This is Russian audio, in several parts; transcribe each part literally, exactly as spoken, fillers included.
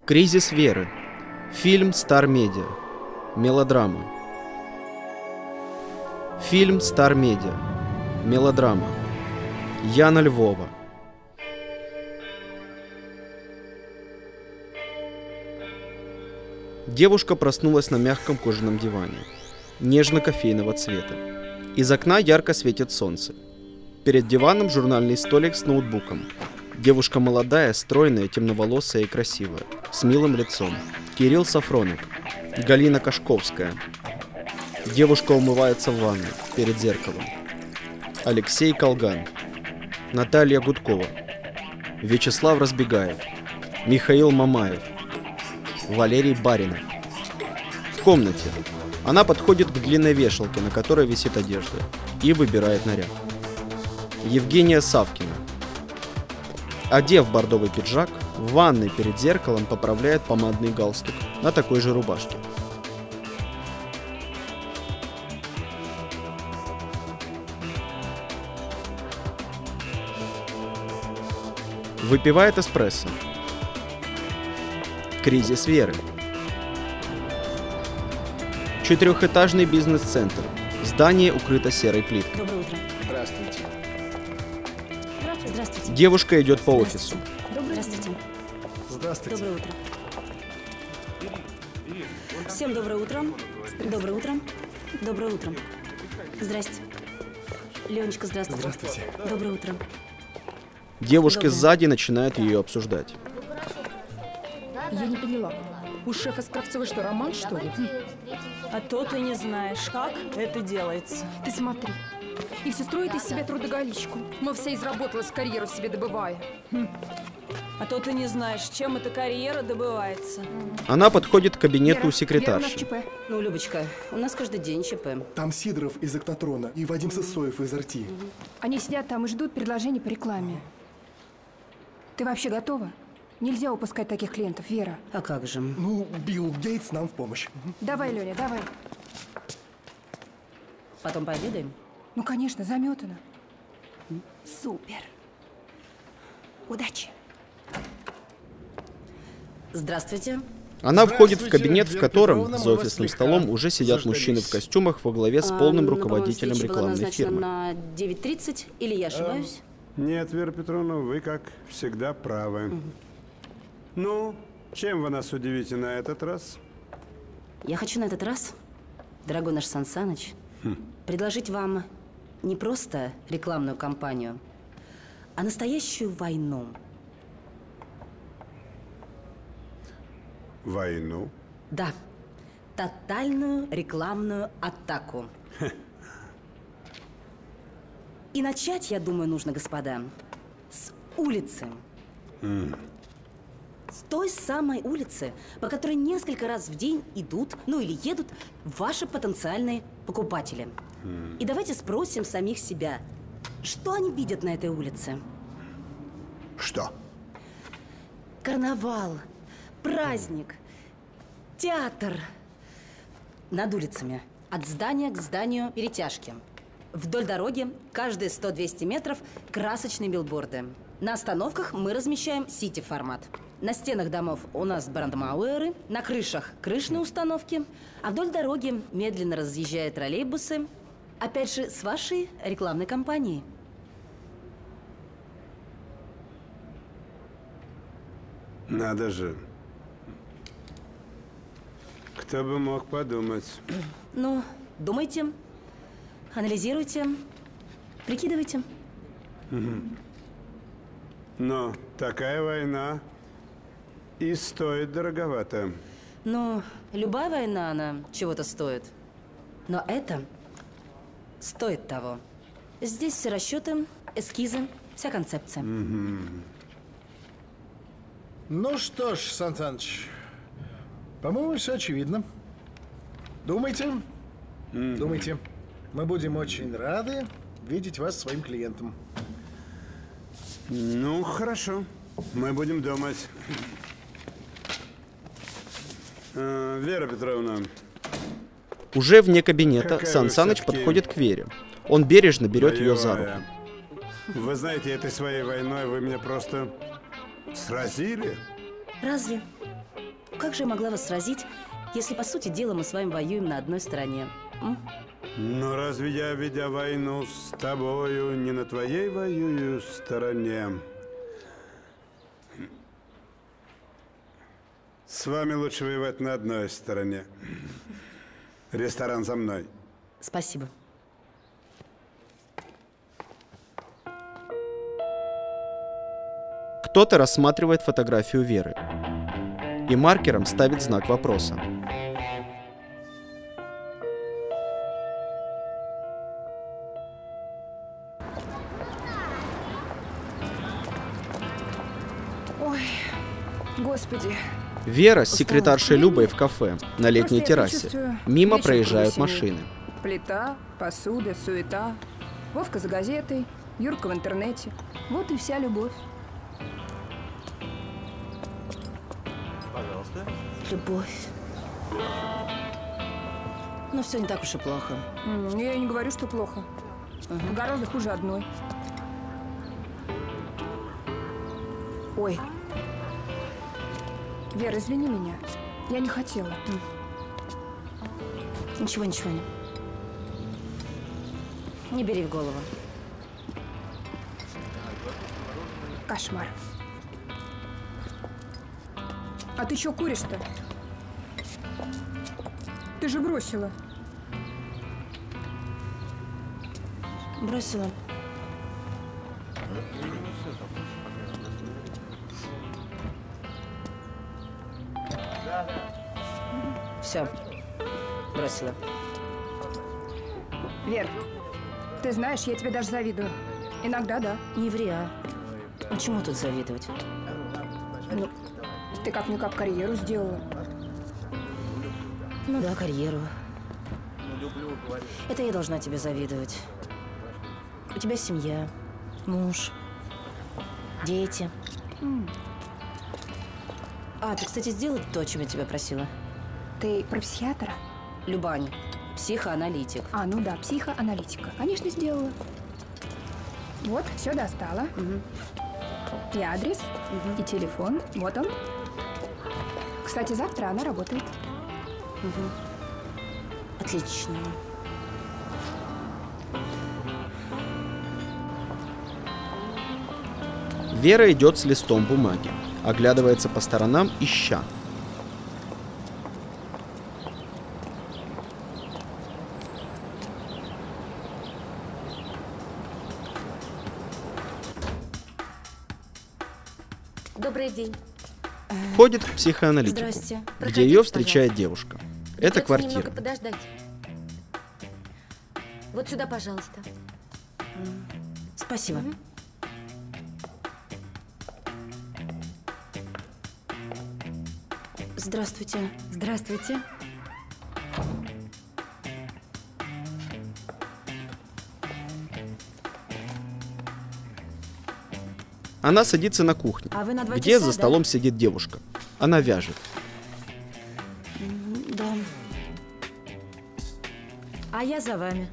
Кризис веры. Фильм Star Media. Мелодрама. Фильм Star Media. Мелодрама. Яна Львова. Девушка проснулась на мягком кожаном диване, нежно-кофейного цвета. Из окна ярко светит солнце. Перед диваном журнальный столик с ноутбуком. Девушка молодая, стройная, темноволосая и красивая, с милым лицом. Кирилл Сафронов, Галина Кашковская. Девушка умывается в ванной, перед зеркалом. Алексей Колган, Наталья Гудкова, Вячеслав Разбегаев, Михаил Мамаев, Валерий Баринов. В комнате. Она подходит к длинной вешалке, на которой висит одежда, и выбирает наряд. Евгения Савкина. Одев бордовый пиджак, в ванной перед зеркалом поправляет помадный галстук на такой же рубашке. Выпивает эспрессо. Кризис веры. Четырехэтажный бизнес-центр. Здание укрыто серой плиткой. Доброе утро. Здравствуйте. Здравствуйте. Девушка идет по офису. Здравствуйте. Здравствуйте. Доброе утро. Всем доброе утро. Доброе утро. Доброе утро. Здрасте. Ленечка, здравствуйте. Здравствуйте. Доброе утро. Девушки Доброе. сзади начинают ее обсуждать. Я не поняла. У шефа с Кравцовой что, роман, что ли? Хм. А то ты не знаешь, как это делается. Ты смотри. И все строит из себя трудоголичку. Мол, вся изработалась, карьеру себе добывая. А то ты не знаешь, чем эта карьера добывается. Она подходит к кабинету Вера, Вера, у нас секретарши. ЧП. Ну, Любочка, у нас каждый день ЧП. Там Сидоров из Октотрона и Вадим Сысоев из РТ. Они сидят там и ждут предложений по рекламе. Ты вообще готова? Нельзя упускать таких клиентов, Вера. А как же? Ну, Билл Гейтс нам в помощь. Давай, Леня, давай. Потом пообедаем? Ну, конечно, заметано. Супер. Удачи. Здравствуйте. Она входит в Здравствуйте, кабинет, в Вера котором Петровна, мы за вас офисным слегка столом уже сидят заждались. мужчины в костюмах во главе с А, полным ну, по-моему, руководителем встреча была рекламной назначена фирмы. на девять тридцать, или я ошибаюсь? Нет, Вера Петровна, вы, как всегда, правы. Ну, чем вы нас удивите на этот раз? Я хочу на этот раз, дорогой наш Сан Саныч, предложить вам не просто рекламную кампанию, а настоящую войну. Войну? Да, тотальную рекламную атаку. И начать, я думаю, нужно, господа, с улицы. С той самой улицы, по которой несколько раз в день идут, ну или едут ваши потенциальные покупатели. И давайте спросим самих себя, что они видят на этой улице? Что? Карнавал, праздник, театр. Над улицами, от здания к зданию перетяжки. Вдоль дороги, каждые сто-двести метров, красочные билборды. На остановках мы размещаем сити-формат. На стенах домов у нас брандмауэры, на крышах крышные установки, а вдоль дороги медленно разъезжают троллейбусы. Опять же, с вашей рекламной кампанией. Надо же. Кто бы мог подумать. Ну, думайте, анализируйте, прикидывайте. Но такая война и стоит дороговато. Ну, любая война, она чего-то стоит. Но это стоит того. Здесь все расчеты, эскизы, вся концепция. Ну что ж, Сан Саныч, по-моему, все очевидно. Думайте, думайте. Мы будем очень рады видеть вас своим клиентом. Ну, хорошо. Мы будем думать. Э, Вера Петровна, Уже вне кабинета Какая Сан вы Саныч всё-таки подходит к Вере. Он бережно берет ее за руку. боевая. Вы знаете, этой своей войной вы меня просто сразили. Разве? как же я могла вас сразить, если, по сути дела, мы с вами воюем на одной стороне? М? Но разве я, ведя войну с тобою, не на твоей воюю стороне? С вами лучше воевать на одной стороне. Ресторан за мной. Спасибо. Кто-то рассматривает фотографию Веры и маркером ставит знак вопроса. Ой, господи. Вера с секретаршей Любой в кафе на летней Просто я террасе. предчувствую Мимо вечер проезжают круга семьи. машины. Плита, посуда, суета. Вовка за газетой, Юрка в интернете. Вот и вся любовь. Любовь. Ну, все не так уж и плохо. М, Я и не говорю, что плохо. Гораздо хуже одной. Ой. Вера, извини меня. Я не хотела. Ничего, ничего не. Не бери в голову. Кошмар. А ты что куришь-то? Ты же бросила. Бросила. Все. Бросила. Вер, ты знаешь, я тебе даже завидую. Иногда да. Не ври, а. Ну, чему тут завидовать? Ну, ты как-никак карьеру сделала. Ну да, карьеру. Это я должна тебе завидовать. У тебя семья, муж, дети. А, ты, кстати, сделай то, о чем я тебя просила. Ты про психиатра? Любань, психоаналитик. А, ну да, психоаналитика. Конечно, сделала. Вот, все достала. И адрес, и телефон. Вот он. Кстати, завтра она работает. Отлично. Вера идет с листом бумаги, оглядывается по сторонам, ища. Добрый день. Ходит к психоаналитику, Здрасте. где Проходите, ее встречает пожалуйста. девушка. Это Придётся квартира. немного подождать. Вот сюда, пожалуйста. Спасибо. Здравствуйте. Здравствуйте. Она садится на кухне, А вы на два где часа, за да? столом сидит девушка. Она вяжет. Да. А я за вами.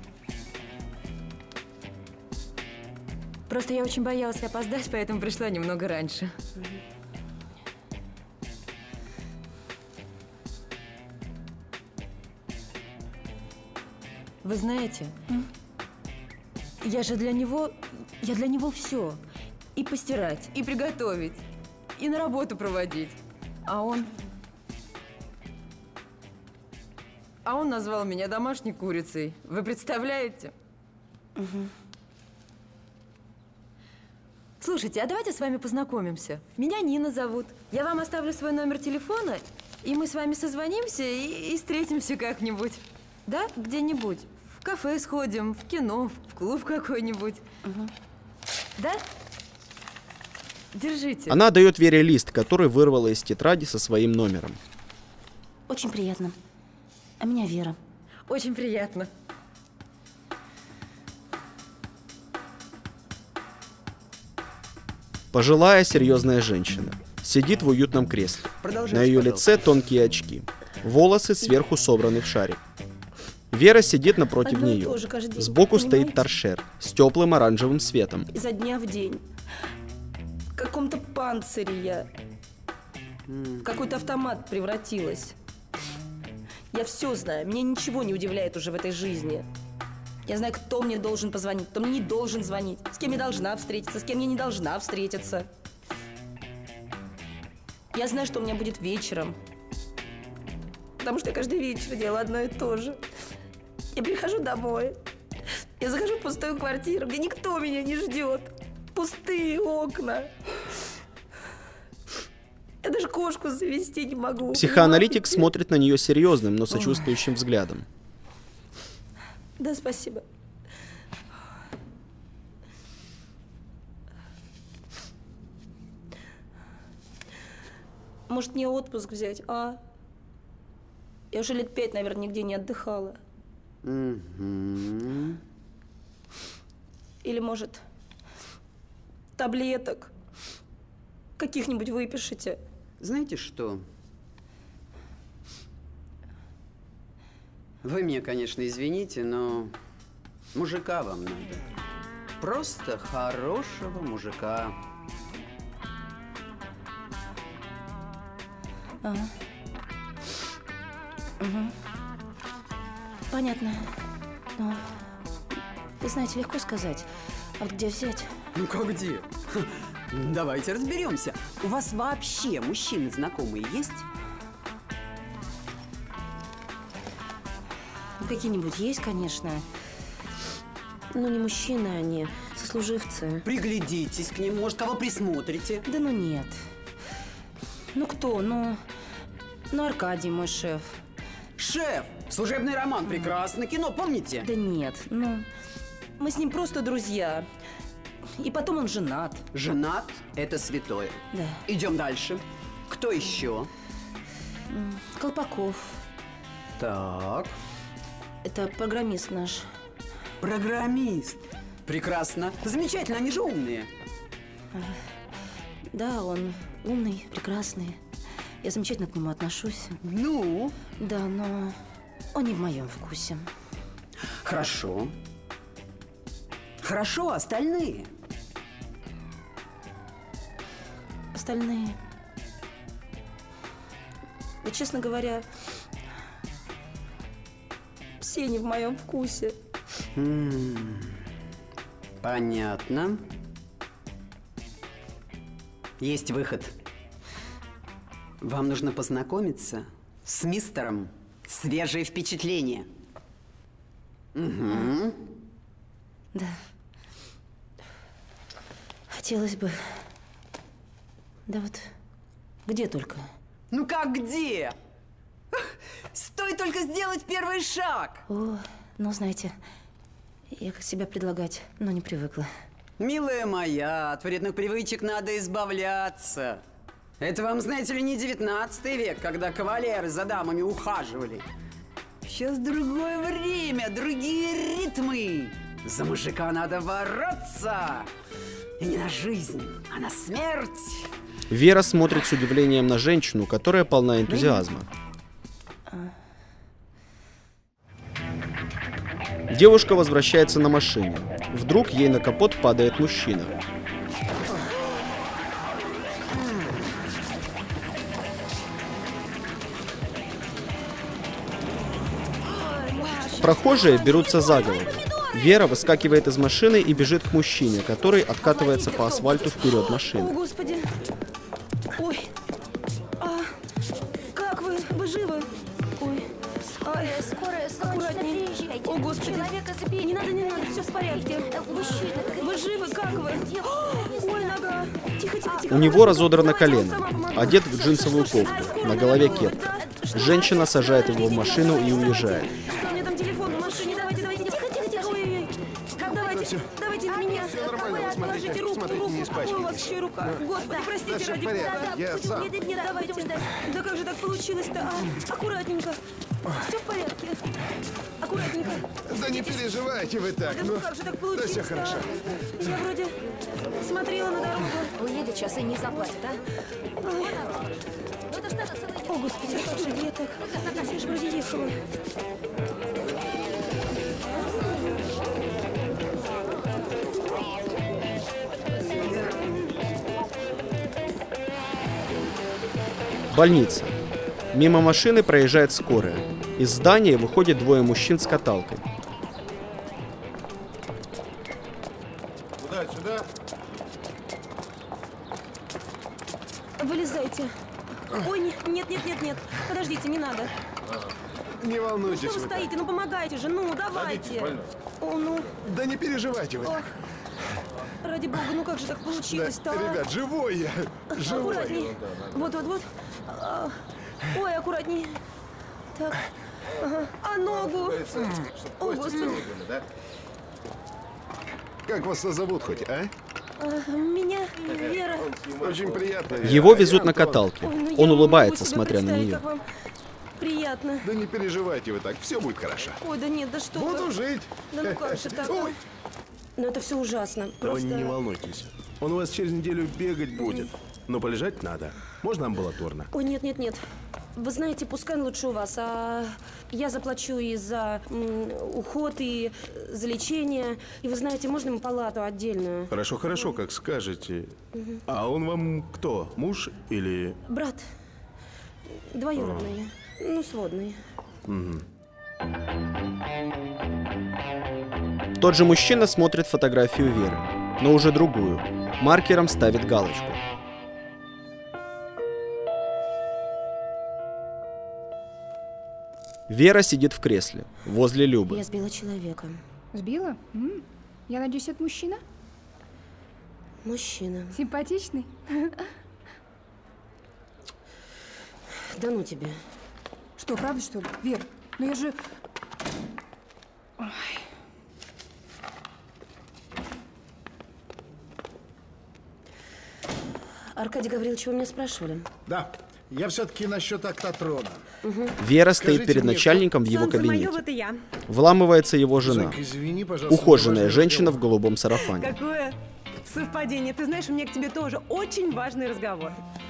Просто я очень боялась опоздать, поэтому пришла немного раньше. Вы знаете, я же для него, я для него все. И постирать, и приготовить, и на работу проводить. А он... А он назвал меня домашней курицей. Вы представляете? Слушайте, а давайте с вами познакомимся. Меня Нина зовут. Я вам оставлю свой номер телефона, и мы с вами созвонимся и, и встретимся как-нибудь. Да? Где-нибудь. В кафе сходим, в кино, в клуб какой-нибудь. Да? Держите. Она дает Вере лист, который вырвала из тетради со своим номером. Очень приятно. А меня Вера. Очень приятно. Пожилая серьезная женщина. Сидит в уютном кресле. На ее лице тонкие очки. Волосы сверху собраны в шарик. Вера сидит напротив Одно и нее. то же каждый день, Сбоку стоит понимаете? торшер с теплым оранжевым светом. Изо дня в день. В каком-то панцире я. в какой-то автомат превратилась. Я все знаю, меня ничего не удивляет уже в этой жизни. Я знаю, кто мне должен позвонить, кто мне не должен звонить, с кем я должна встретиться, с кем я не должна встретиться. Я знаю, что у меня будет вечером. Потому что я каждый вечер делаю одно и то же. Я прихожу домой, я захожу в пустую квартиру, где никто меня не ждет. Пустые окна. Я даже кошку завести не могу. Психоаналитик смотрит на нее серьезным, но сочувствующим взглядом. Да, спасибо. Может, мне отпуск взять, а? Я уже лет пять, наверное, нигде не отдыхала. Mm-hmm. Или, может, таблеток каких-нибудь выпишите? Знаете что? Вы меня, конечно, извините, но мужика вам надо. Просто хорошего мужика. Ага. Угу. Понятно. Но, вы знаете, легко сказать. А вот где взять? Ну как где? Давайте разберемся. У вас вообще мужчины знакомые есть? Ну, какие-нибудь есть, конечно. Но не мужчины они, сослуживцы. Приглядитесь к ним, может, кого присмотрите? Да ну нет. Ну кто? Ну, ну Аркадий мой шеф. Шеф! Служебный роман, прекрасно. Кино, помните? Да нет, ну, мы с ним просто друзья. И потом он женат. Женат – это святое. Да. Идем дальше. Кто еще? Колпаков. Так. Это программист наш. Программист. Прекрасно. Замечательно, они же умные. Да, он умный, прекрасный. Я замечательно к нему отношусь. Ну? Да, но он не в моем вкусе. Хорошо. Хорошо, остальные? Остальные... Да, честно говоря, все не в моем вкусе. М-м, понятно. Есть выход. Вам нужно познакомиться с мистером «Свежие впечатления». Угу. Да. Хотелось бы. Да вот, где только? Ну как где? Стоит только сделать первый шаг. О, ну, знаете, я как себя предлагать, но не привыкла. Милая моя, от вредных привычек надо избавляться. Это вам, знаете ли, не девятнадцатый век, когда кавалеры за дамами ухаживали. Сейчас другое время, другие ритмы. За мужика надо бороться. И не на жизнь, а на смерть. Вера смотрит с удивлением на женщину, которая полна энтузиазма. Девушка возвращается на машине. Вдруг ей на капот падает мужчина. Прохожие берутся за голову. Вера выскакивает из машины и бежит к мужчине, который откатывается по асфальту вперед О, машины. Господи! Ой! А, как вы? Вы живы? Ой! Ай, Скорая, срочно аккуратней. приезжайте. О, Господи! Человека забили. Не надо, не надо, все в порядке. Мужчина. Вы живы? Как вы? Ой, нога! Тихо, тихо, тихо. У него разодрано Давайте, я вам колено, сама помогу. одет в Что, джинсовую что, что, кофту, а, скорую на голове надо, кепка. да? Что, Женщина что, сажает что, его в что, машину и что, уезжает. Что, у меня там телефон в машине? Давайте, давайте, тихо, тихо, тихо. Ой-ой-ой. Давайте, давайте на меня. Всё нормально, вы смотрите, Положите руку, смотрите, руку. не Ой, у вас испачкайтесь. еще и рука. Господи, простите, всё в ради порядке. бога. Я сам. Нет, нет, нет, давайте. Да как же так получилось-то? А, аккуратненько. Все в порядке. Аккуратненько. Да не переживайте вы так. Да ну как же так получилось? всё хорошо. Я вроде смотрела на дорогу. Уедет сейчас и не заплатит, а? О, Господи, как же я так? Я же вроде ехала. Больница. Мимо машины проезжает скорая. Из здания выходят двое мужчин с каталкой. Сюда, сюда. Вылезайте. Ой, не- нет, нет, нет, нет. Подождите, не надо. Не волнуйтесь Что вы вы так. стоите? Ну помогайте же, ну давайте. О, ну, Да не переживайте вы ох. так. Ради бога, ну как же так Да, получилось-то? а? ребят, живой я. Живой. Аккуратней. Вот, вот, вот. А, Ой, аккуратней. Так. Ага. А ногу? О, Господи. Как вас зовут хоть, а? А, Меня Вера. Очень приятно. Вера. Его везут на Антон. каталке. Ой, ну я Он не могу улыбается, себе смотря на представить, нее. как вам приятно. Да не переживайте вы так, все будет хорошо. Ой, да нет, да что Буду вы. жить. Да ну как же так? Ой. Ну это все ужасно. Да Просто... вы не волнуйтесь. Он у вас через неделю бегать будет. Но полежать надо. Можно амбулаторно? Ой, нет, нет, нет. Вы знаете, пускай лучше у вас, а я заплачу и за м, уход, и за лечение. И вы знаете, можно ему палату отдельную? Хорошо, хорошо, как скажете. А он вам кто? Муж или... Брат. Двоюродный. Ну, сводный. Тот же мужчина смотрит фотографию Веры, но уже другую. Маркером ставит галочку. Вера сидит в кресле, возле Любы. Я сбила человека. Сбила? М, Я надеюсь, это мужчина? Мужчина. Симпатичный? Да ну тебе. Что, правда, что ли? Вер, ну я же... Аркадий Гаврилович, вы меня спрашивали? Да, я все-таки насчет актотрона. Вера стоит Скажите перед мне, начальником в его Солнце мое, кабинете. вот и я. Вламывается его жена. Зойка, извини, пожалуйста. Ухоженная важный женщина в разговор. голубом сарафане. Какое совпадение. Ты знаешь, у меня к тебе тоже очень важный разговор.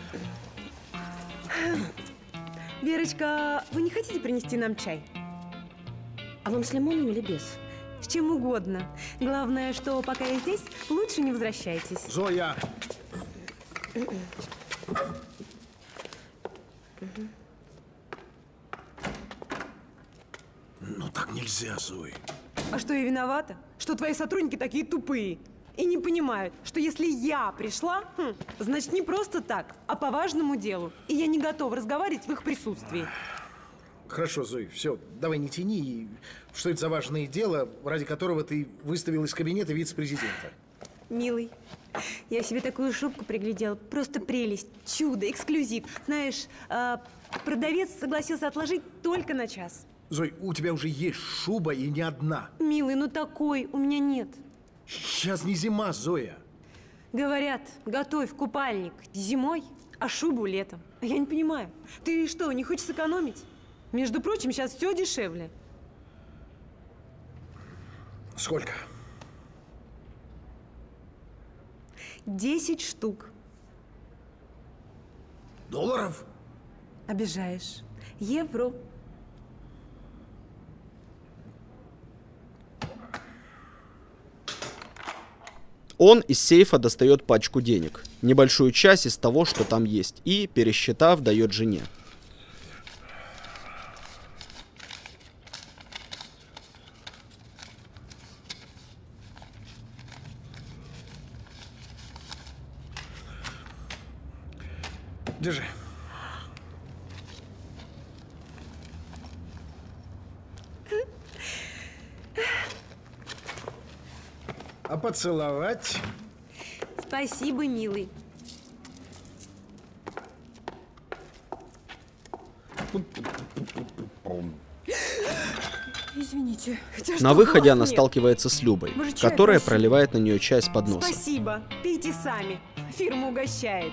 Верочка, вы не хотите принести нам чай? А вам с лимоном или без? С чем угодно. Главное, что пока я здесь, лучше не возвращайтесь. Зоя! Ну так нельзя, Зоя. А что, я виновата? Что твои сотрудники такие тупые и не понимают, что если я пришла, хм, значит не просто так, а по важному делу. И я не готова разговаривать в их присутствии. Хорошо, Зоя, все, давай не тяни. И что это за важное дело, ради которого ты выставил из кабинета вице-президента? Милый, я себе такую шубку приглядела. Просто прелесть, чудо, эксклюзив. Знаешь, э, продавец согласился отложить только на час. Зой, у тебя уже есть шуба и не одна. Милый, ну такой у меня нет. Сейчас не зима, Зоя. Говорят, готовь купальник зимой, а шубу летом. А я не понимаю. Ты что, не хочешь сэкономить? Между прочим, сейчас все дешевле. Сколько? Десять штук. Долларов? Обижаешь. Евро. Он из сейфа достает пачку денег, небольшую часть из того, что там есть, и, пересчитав, дает жене. Держи. А поцеловать? Спасибо, милый. Извините. Хотя На что, выходе глаз она нет? сталкивается с Любой, Вы же чай которая просили. проливает на нее чай с подноса. Спасибо. Пейте сами. Фирма угощает.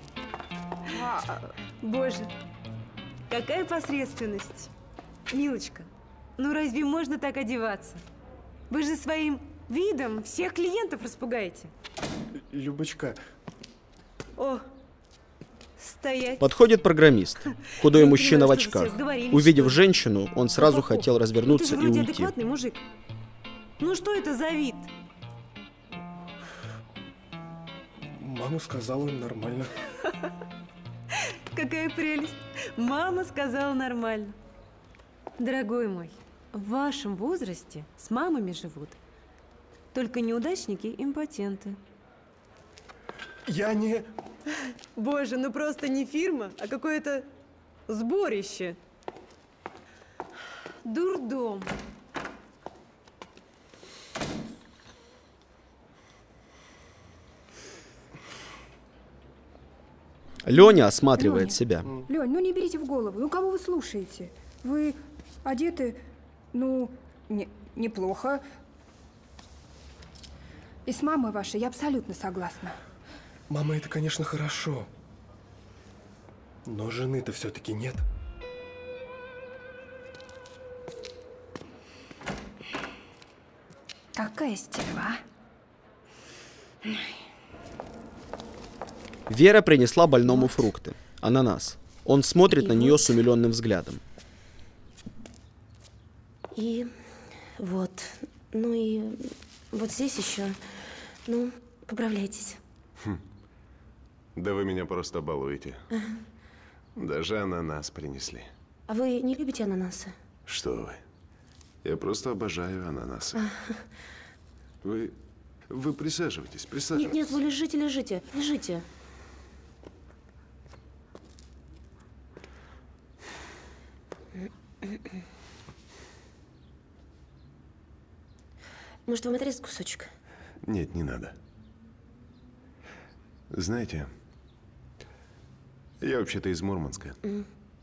Боже, какая посредственность. Милочка, ну разве можно так одеваться? Вы же своим видом всех клиентов распугаете. Любочка, О, стоять. Подходит программист, худой Я не мужчина в понимаю, что вы очках. все сговорились, Увидев что ли? женщину, он сразу Хо-хо-хо. хотел Ну, развернуться ты же и вроде уйти. адекватный мужик. Ну что это за вид? мама сказала нормально. какая прелесть. Мама сказала нормально. Дорогой мой, в вашем возрасте с мамами живут только неудачники и импотенты. Я не... Боже, ну просто не фирма, а какое-то сборище. Дурдом. Леня осматривает Леня. себя. Лень, ну не берите в голову. Ну кого вы слушаете? Вы одеты, ну, не, неплохо. И с мамой вашей я абсолютно согласна. Мама, это, конечно, хорошо. Но жены-то все-таки нет. Какая стерва, а? Вера принесла больному фрукты. Ананас. Он смотрит И на нее вот. с умиленным взглядом. И вот. Ну и вот здесь еще. Ну, поправляйтесь. Да вы меня просто балуете. Ага. Даже ананас принесли. А вы не любите ананасы? Что вы? Я просто обожаю ананасы. Вы... Вы присаживайтесь, Нет, присаживайтесь. нет, вы лежите, лежите, лежите. Может, вам отрезать кусочек? Нет, не надо. Знаете, я вообще-то из Мурманска. М.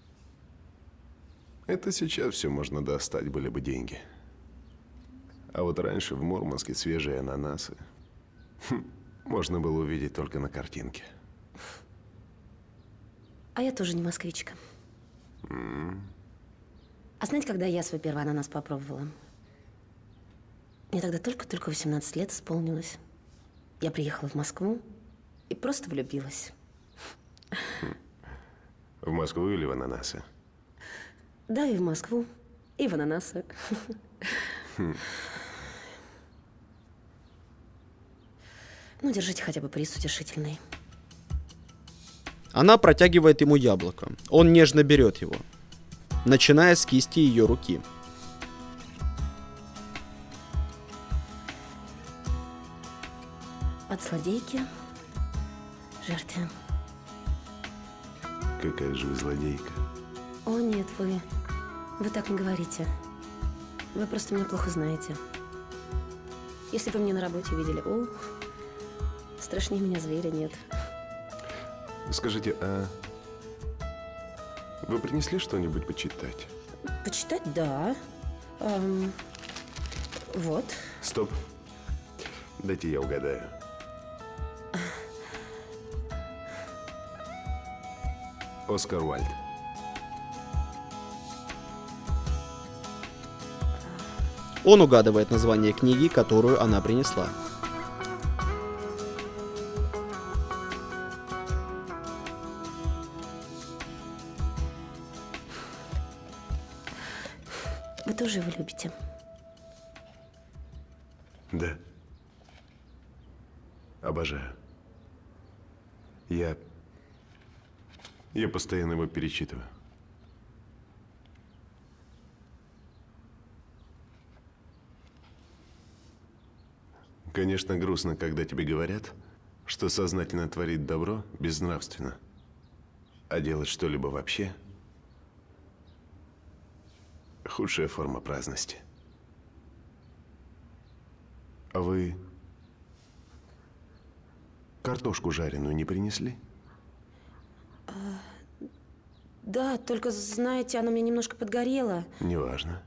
Это сейчас все можно достать, были бы деньги. А вот раньше в Мурманске свежие ананасы хм, можно было увидеть только на картинке. А я тоже не москвичка. М. А знаете, когда я свой первый ананас попробовала? Мне тогда только-только восемнадцать лет исполнилось. Я приехала в Москву и просто влюбилась. В Москву или в ананасы? Да, и в Москву, и в ананасы. Хм. Ну, держите хотя бы приз утешительный. Она протягивает ему яблоко. Он нежно берет его, начиная с кисти ее руки. От злодейки жертве. Какая же вы злодейка. О, нет, вы... Вы так не говорите. Вы просто меня плохо знаете. Если бы меня на работе видели, ух, страшнее меня зверя нет. Скажите, а вы принесли что-нибудь почитать? Почитать, да. Эм, вот. Стоп. Дайте я угадаю. Оскар Уальд. Он угадывает название книги, которую она принесла. Вы тоже его любите? Да. Обожаю. Я... Я постоянно его перечитываю. Конечно, грустно, когда тебе говорят, что сознательно творить добро безнравственно, а делать что-либо вообще – худшая форма праздности. А вы картошку жареную не принесли? А, да, только, знаете, она мне немножко подгорела. Неважно.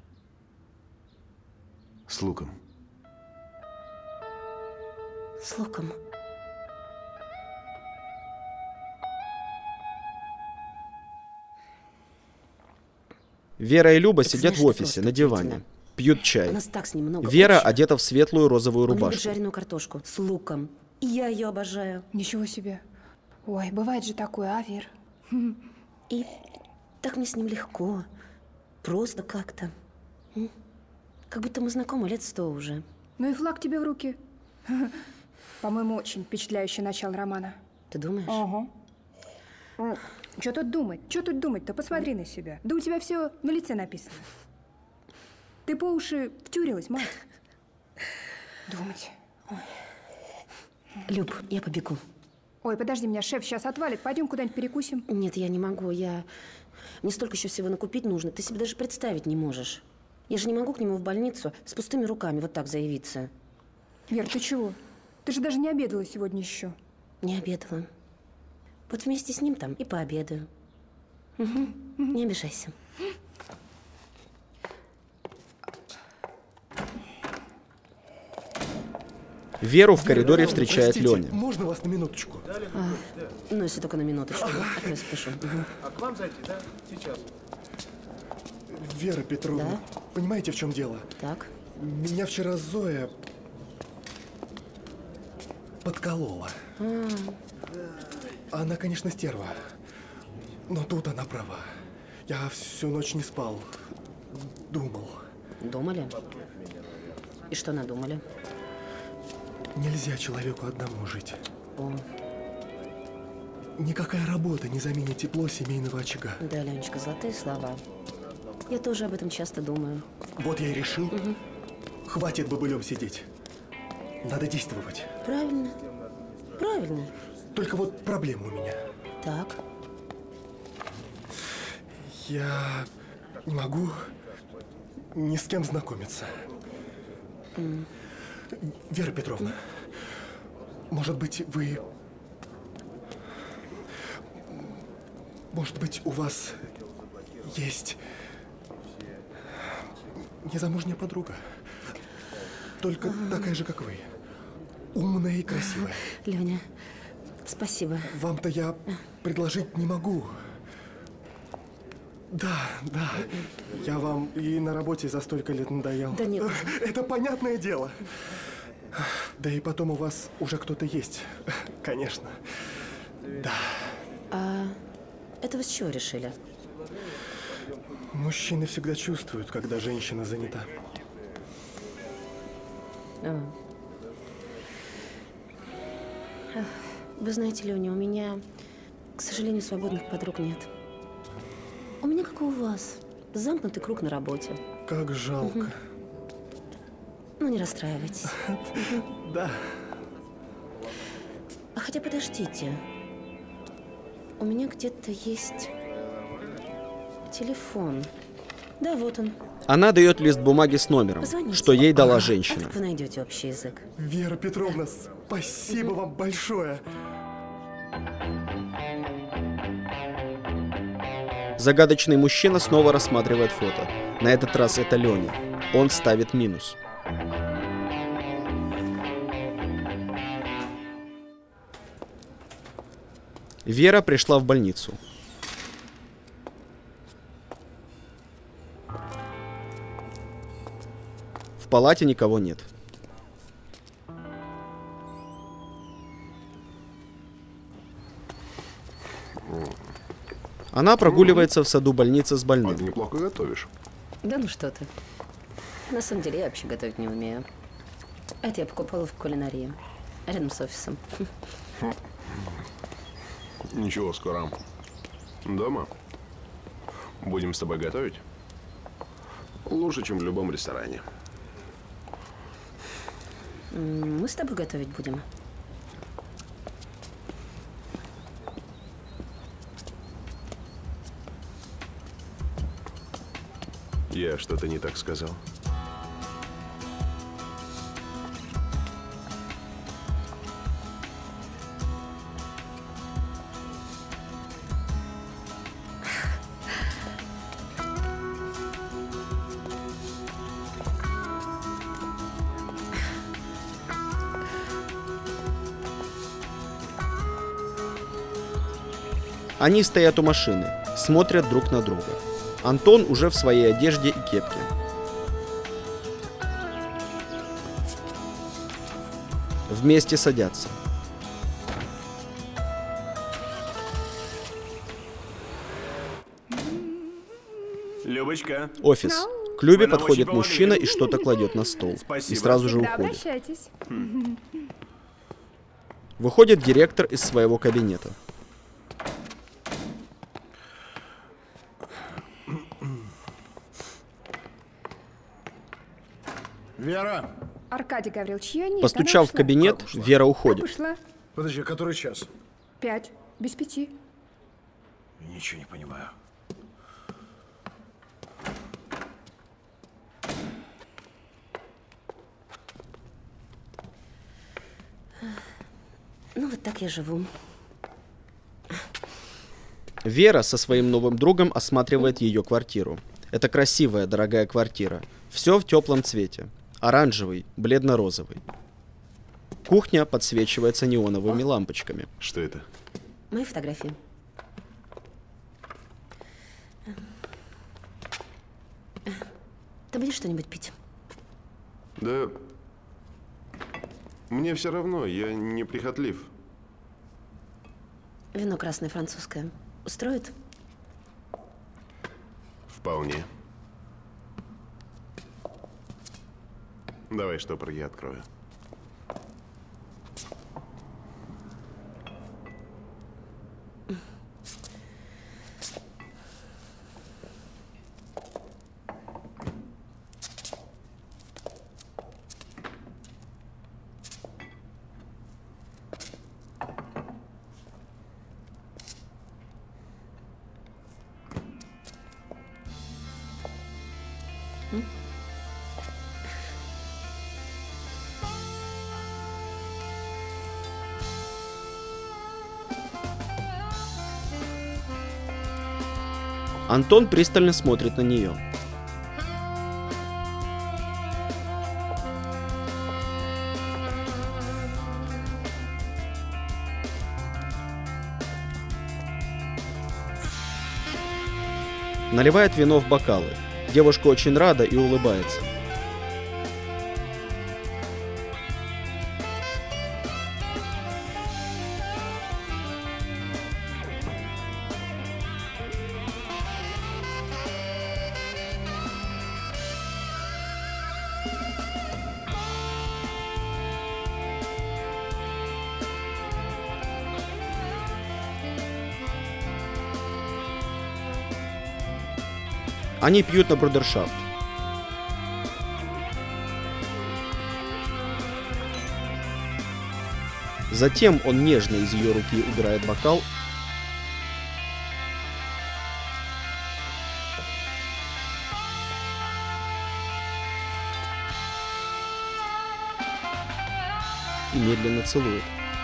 С луком. С луком. Вера и Люба Это, сидят знаешь, в офисе просто на диване, удивительно. пьют чай. У нас так с ним много Вера общего. одета в светлую розовую Он любит рубашку. жареную картошку с луком. И я ее обожаю. Ничего себе. Ой, бывает же такое, а, Вер? И так мне с ним легко. Просто как-то. М? Как будто мы знакомы лет сто уже. Ну и флаг тебе в руки. По-моему, очень впечатляющий начало романа. Ты думаешь? Ага. Что тут думать? Что тут думать-то? Посмотри на себя. Да у тебя все на лице написано. Ты по уши втюрилась, мать. Думать. Люб, я побегу. Ой, подожди, меня шеф сейчас отвалит. Пойдем куда-нибудь перекусим. Нет, я не могу. Я... Мне столько еще всего накупить нужно. Ты себе даже представить не можешь. Я же не могу к нему в больницу с пустыми руками вот так заявиться. Вер, ты чего? Ты же даже не обедала сегодня еще. Не обедала. Вот вместе с ним там и пообедаю. Угу. Не обижайся. Веру в коридоре встречает Простите, Леня. Можно вас на минуточку? А, ну, если только на минуточку. Я спешу. Угу. А к вам зайти, да? Сейчас. Вера Петровна, Да? понимаете, в чем дело? Так. Меня вчера Зоя подколола. А, Она, конечно, стерва, но тут она права. Я всю ночь не спал, думал. думали? И что надумали? Нельзя человеку одному жить. О, Никакая работа не заменит тепло семейного очага. да, Леночка, золотые слова. Я тоже об этом часто думаю. Вот я и решил, Угу. хватит бобылем сидеть. Надо действовать. Правильно. Правильно. Только вот проблема у меня. Так. Я не могу ни с кем знакомиться. М. Вера Петровна, может быть, вы... Может быть, у вас есть незамужняя подруга? Только такая же, как вы. Умная и красивая. Леня, спасибо. Вам-то я предложить не могу. Да, да. Я вам и на работе за столько лет надоел. Да нет. Это понятное дело. Да и потом у вас уже кто-то есть. Конечно. Да. А это вы с чего решили? Мужчины всегда чувствуют, когда женщина занята. А. Ах, Вы знаете, Леня, у меня, к сожалению, свободных подруг нет. У меня, как и у вас, замкнутый круг на работе. Как жалко. Мгм. Ну, не расстраивайтесь. Да. А хотя подождите. У меня где-то есть телефон. Да, вот он. Она дает лист бумаги с номером, Позвоните. что ей дала А женщина. так вы найдете общий язык. Вера Петровна, спасибо вам большое. Загадочный мужчина снова рассматривает фото. На этот раз это Леня. Он ставит минус. Вера пришла в больницу. В палате никого нет. Она прогуливается в саду больницы с больным. Ты неплохо готовишь. Да ну что ты. На самом деле я вообще готовить не умею. Это я покупала в кулинарии. Рядом с офисом. Ничего, скоро. Дома? Будем с тобой готовить? Лучше, чем в любом ресторане. М, Мы с тобой готовить будем. Я что-то не так сказал. Они стоят у машины, смотрят друг на друга. Антон уже в своей одежде и кепке. Вместе садятся. Любочка. Офис. К Любе Вы нам подходит очень мужчина помогли. и что-то кладет на стол. Спасибо. И сразу же Всегда уходит. обращайтесь. Выходит директор из своего кабинета. Вера! Аркадий Гаврилович, ее нет. Постучав в кабинет, Вера уходит. Ушла. Подожди, который час? Пять. Без пяти. Ничего не понимаю. Ну, вот так я живу. Вера со своим новым другом осматривает ее квартиру. Это красивая, дорогая квартира. Все в теплом цвете. Оранжевый, бледно-розовый. Кухня подсвечивается неоновыми лампочками. Что это? Мои фотографии. Ты будешь что-нибудь пить? Да... Мне все равно, я не прихотлив. Вино красное французское. Устроит? Вполне. Давай штопор, я открою. Антон пристально смотрит на нее. Наливает вино в бокалы. Девушка очень рада и улыбается. Они пьют на брудершафт. Затем он нежно из ее руки убирает бокал и медленно целует.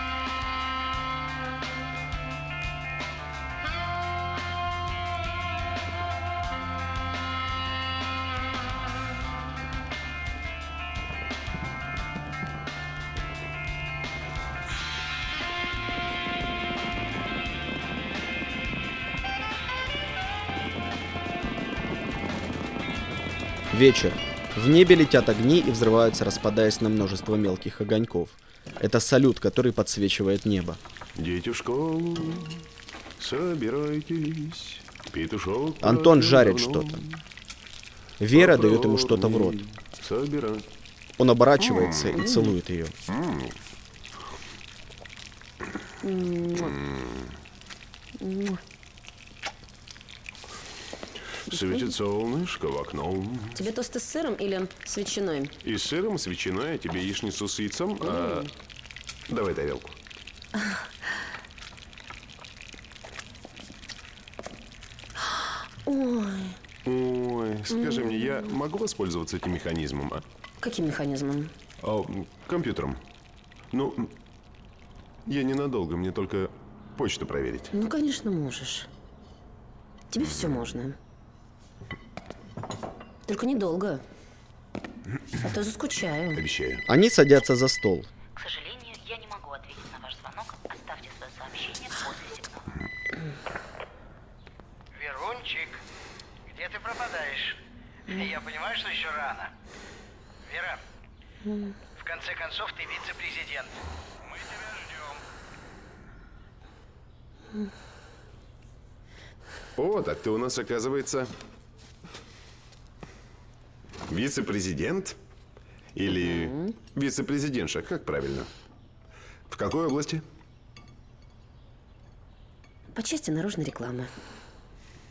Вечер. В небе летят огни и взрываются, распадаясь на множество мелких огоньков. Это салют, который подсвечивает небо. Дети в школу, собирайтесь, петушок. Антон жарит что-то. Вера дает ему что-то в рот. Собирать. Он оборачивается и целует ее. Светит солнышко в окно. Тебе тосты с сыром или с ветчиной? И с сыром, с ветчиной, а тебе яичницу с яйцом. А... Давай тарелку. Ой. Ой, скажи мне, я могу воспользоваться этим механизмом? А? Каким механизмом? А, компьютером. Ну, я ненадолго, мне только почту проверить. Ну, конечно, можешь. Тебе все можно. Только недолго. А то заскучаю. Обещаю. Они садятся за стол. К сожалению, я не могу ответить на ваш звонок. Оставьте свое сообщение после сигнала. Верунчик, где ты пропадаешь? Я понимаю, что еще рано. Вера, в конце концов, ты вице-президент. Мы тебя ждем. О, так ты у нас, оказывается, вице-президент? Или угу. вице-президентша, как правильно? В какой области? По части наружной рекламы.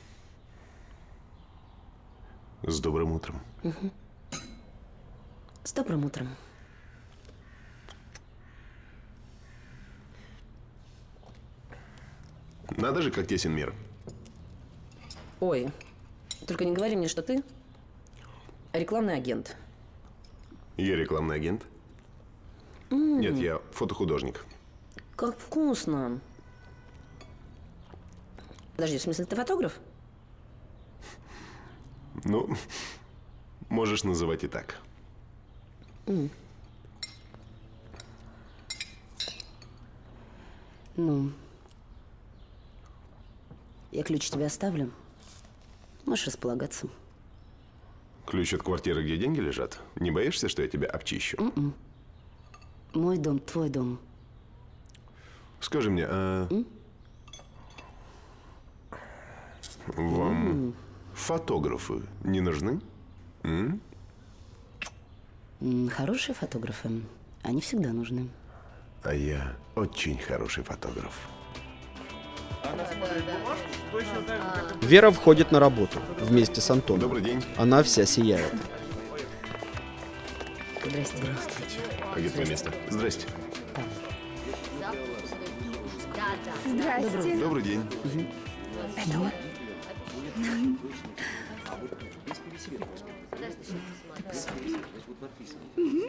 С добрым утром. Угу. С добрым утром. Надо же, как тесен мир. Ой, только не говори мне, что ты рекламный агент. Я рекламный агент? М-м, Нет, я фотохудожник. Как вкусно. Подожди, в смысле, ты фотограф? Ну, можешь называть и так. М. Ну, я ключ тебе оставлю. Можешь располагаться. Ключ от квартиры, где деньги лежат? Не боишься, что я тебя обчищу? М-м. Мой дом, твой дом. Скажи мне, а М? вам М. фотографы не нужны? М? М, Хорошие фотографы, они всегда нужны. А я очень хороший фотограф. Вера входит на работу вместе с Антоном. Добрый день. Она вся сияет. Здрасте. Здравствуйте. А где твое место? Здрасте. Здрасте. Добрый день. Это он? Мгм.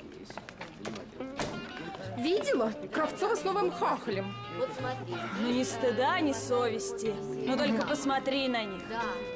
Видела? Кравцова с новым хахалем. Ну ни стыда, ни совести. Ну только посмотри на них.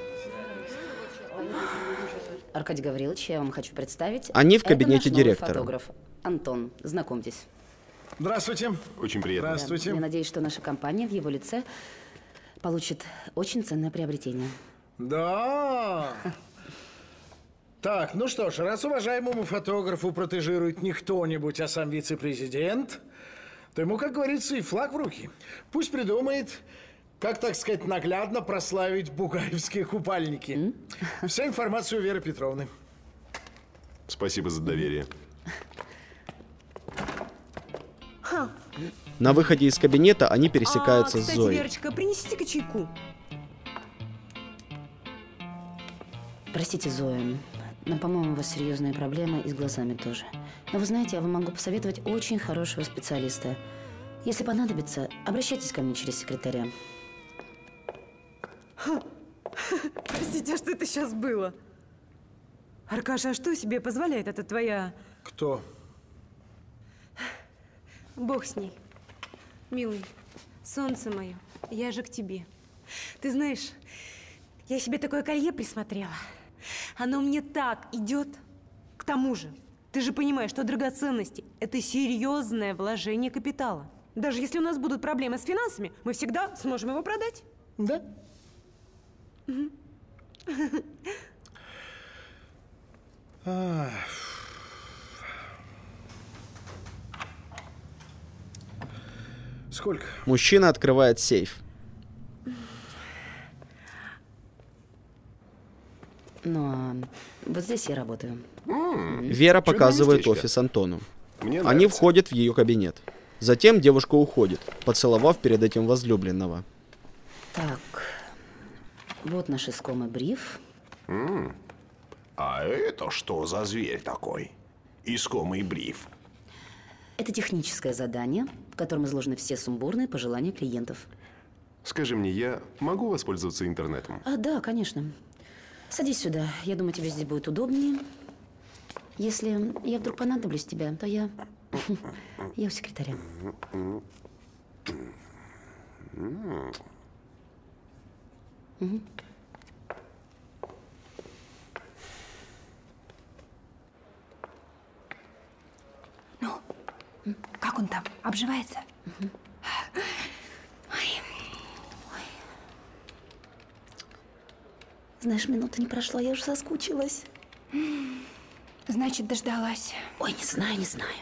Аркадий Гаврилович, я вам хочу представить. Они в Это кабинете наш новый директора. фотограф Антон, знакомьтесь. Здравствуйте. Очень приятно. Да, я надеюсь, что наша компания в его лице получит очень ценное приобретение. Да. Так, ну что ж, раз уважаемому фотографу протежирует не кто-нибудь, а сам вице-президент, то ему, как говорится, и флаг в руки. Пусть придумает, как, так сказать, наглядно прославить бугаевские купальники. Вся информация у Веры Петровны. Спасибо за доверие. На выходе из кабинета они пересекаются а, с кстати, Зоей. Верочка, принесите-ка чайку. Простите, Зоя, но, по-моему, у вас серьезные проблемы и с глазами тоже. Но вы знаете, я вам могу посоветовать очень хорошего специалиста. Если понадобится, обращайтесь ко мне через секретаря. Простите, а что это сейчас было? Аркаша, а что себе позволяет эта твоя... Кто? Бог с ней. Милый, солнце мое, я же к тебе. Ты знаешь, я себе такое колье присмотрела. Оно мне так идет. К тому же, ты же понимаешь, что драгоценности – это серьезное вложение капитала. Даже если у нас будут проблемы с финансами, мы всегда сможем его продать. Да. Мгм. Ах. Сколько? Мужчина открывает сейф. Ну, а вот здесь я работаю. Вера чудное показывает местечко. офис Антону. Мне Они нравится. входят в ее кабинет. Затем девушка уходит, поцеловав перед этим возлюбленного. Так, вот наш искомый бриф. М. А это что за зверь такой? Искомый бриф. Это техническое задание, в котором изложены все сумбурные пожелания клиентов. Скажи мне, я могу воспользоваться интернетом? А, да, конечно. Садись сюда. Я думаю, тебе здесь будет удобнее. Если я вдруг понадоблюсь тебе, то я... Я у секретаря. Мгм. Ну, как он там? Обживается? Знаешь, минута не прошла, я уже соскучилась. Значит, дождалась. Ой, не знаю, не знаю.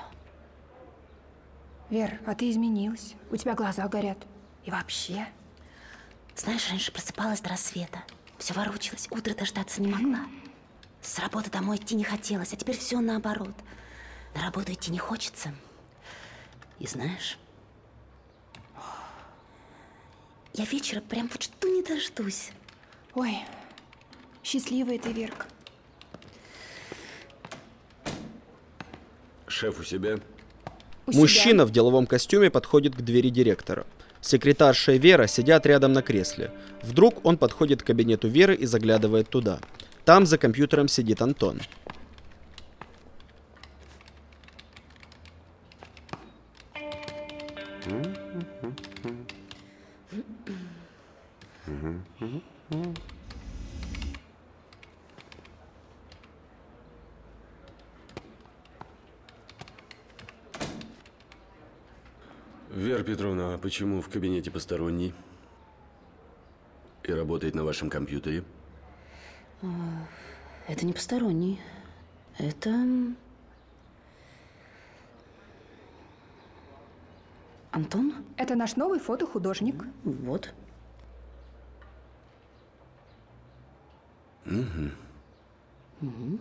Вер, а ты изменилась. У тебя глаза горят. И вообще. Знаешь, раньше просыпалась до рассвета. Все ворочалась, утро дождаться не могла. С работы домой идти не хотелось, а теперь все наоборот. На работу идти не хочется. И знаешь, я вечера прям вот жду не дождусь. Ой, счастливая ты, Верка. Шеф у себя? У Мужчина себя. в деловом костюме подходит к двери директора. Секретарша и Вера сидят рядом на кресле. Вдруг он подходит к кабинету Веры и заглядывает туда. Там за компьютером сидит Антон. Вера Петровна, а почему в кабинете посторонний? И работает на вашем компьютере? Это не посторонний. Это... Антон? Это наш новый фотохудожник. Вот. Угу. Угу.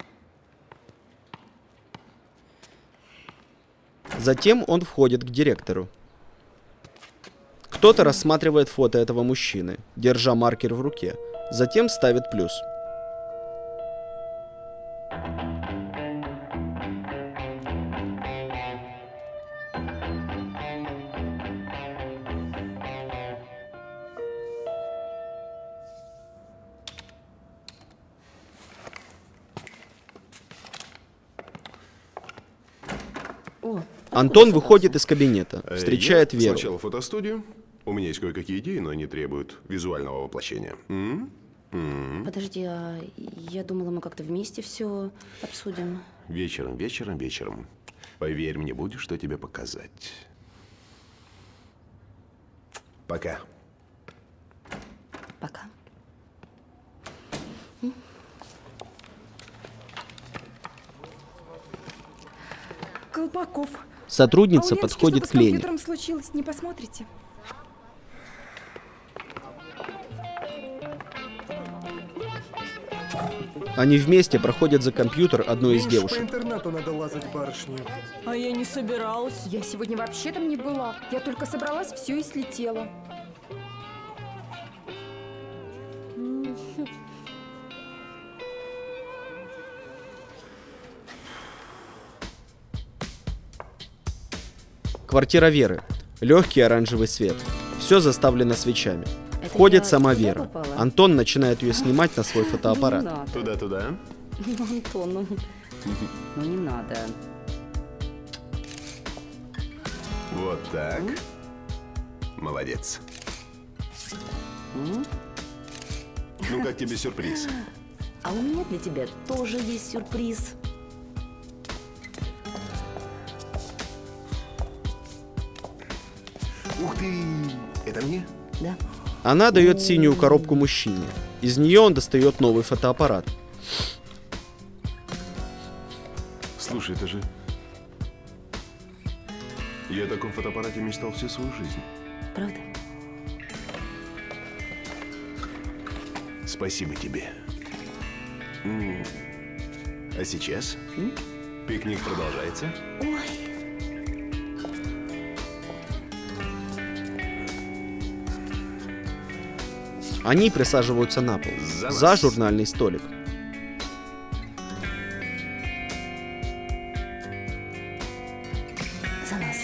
Затем он входит к директору. Кто-то рассматривает фото этого мужчины, держа маркер в руке. Затем ставит плюс. Антон выходит из кабинета, встречает Я Веру. Сначала фотостудию. У меня есть кое-какие идеи, но они требуют визуального воплощения. М? М? Подожди, а я думала, мы как-то вместе все обсудим. Вечером, вечером, вечером. Поверь мне, будет что тебе показать. Пока. Пока. Колпаков. Сотрудница а у Леночки подходит что-то к Лене. с компьютером случилось, не посмотрите? Они вместе проходят за компьютер одной из Меньше девушек. по интернету надо лазать, барышни. А я не собиралась. Я сегодня вообще там не была. Я только собралась, все и слетела. Квартира Веры. Легкий оранжевый свет. Все заставлено свечами. Это Входит я сама туда Вера. попала? Антон начинает ее снимать на свой Ну, фотоаппарат. не надо. Туда-туда. Ну, Антон, ну, ну не надо. Вот так. Молодец. М? Ну, как тебе сюрприз? А у меня для тебя тоже есть сюрприз. Ух ты! Это мне? Да. Она дает синюю коробку мужчине. Из нее он достает новый фотоаппарат. Слушай, это же... Я о таком фотоаппарате мечтал всю свою жизнь. Правда? Спасибо тебе. М. А сейчас? М? Пикник продолжается? Ой. Они присаживаются на пол. За нас. За журнальный столик. За нас.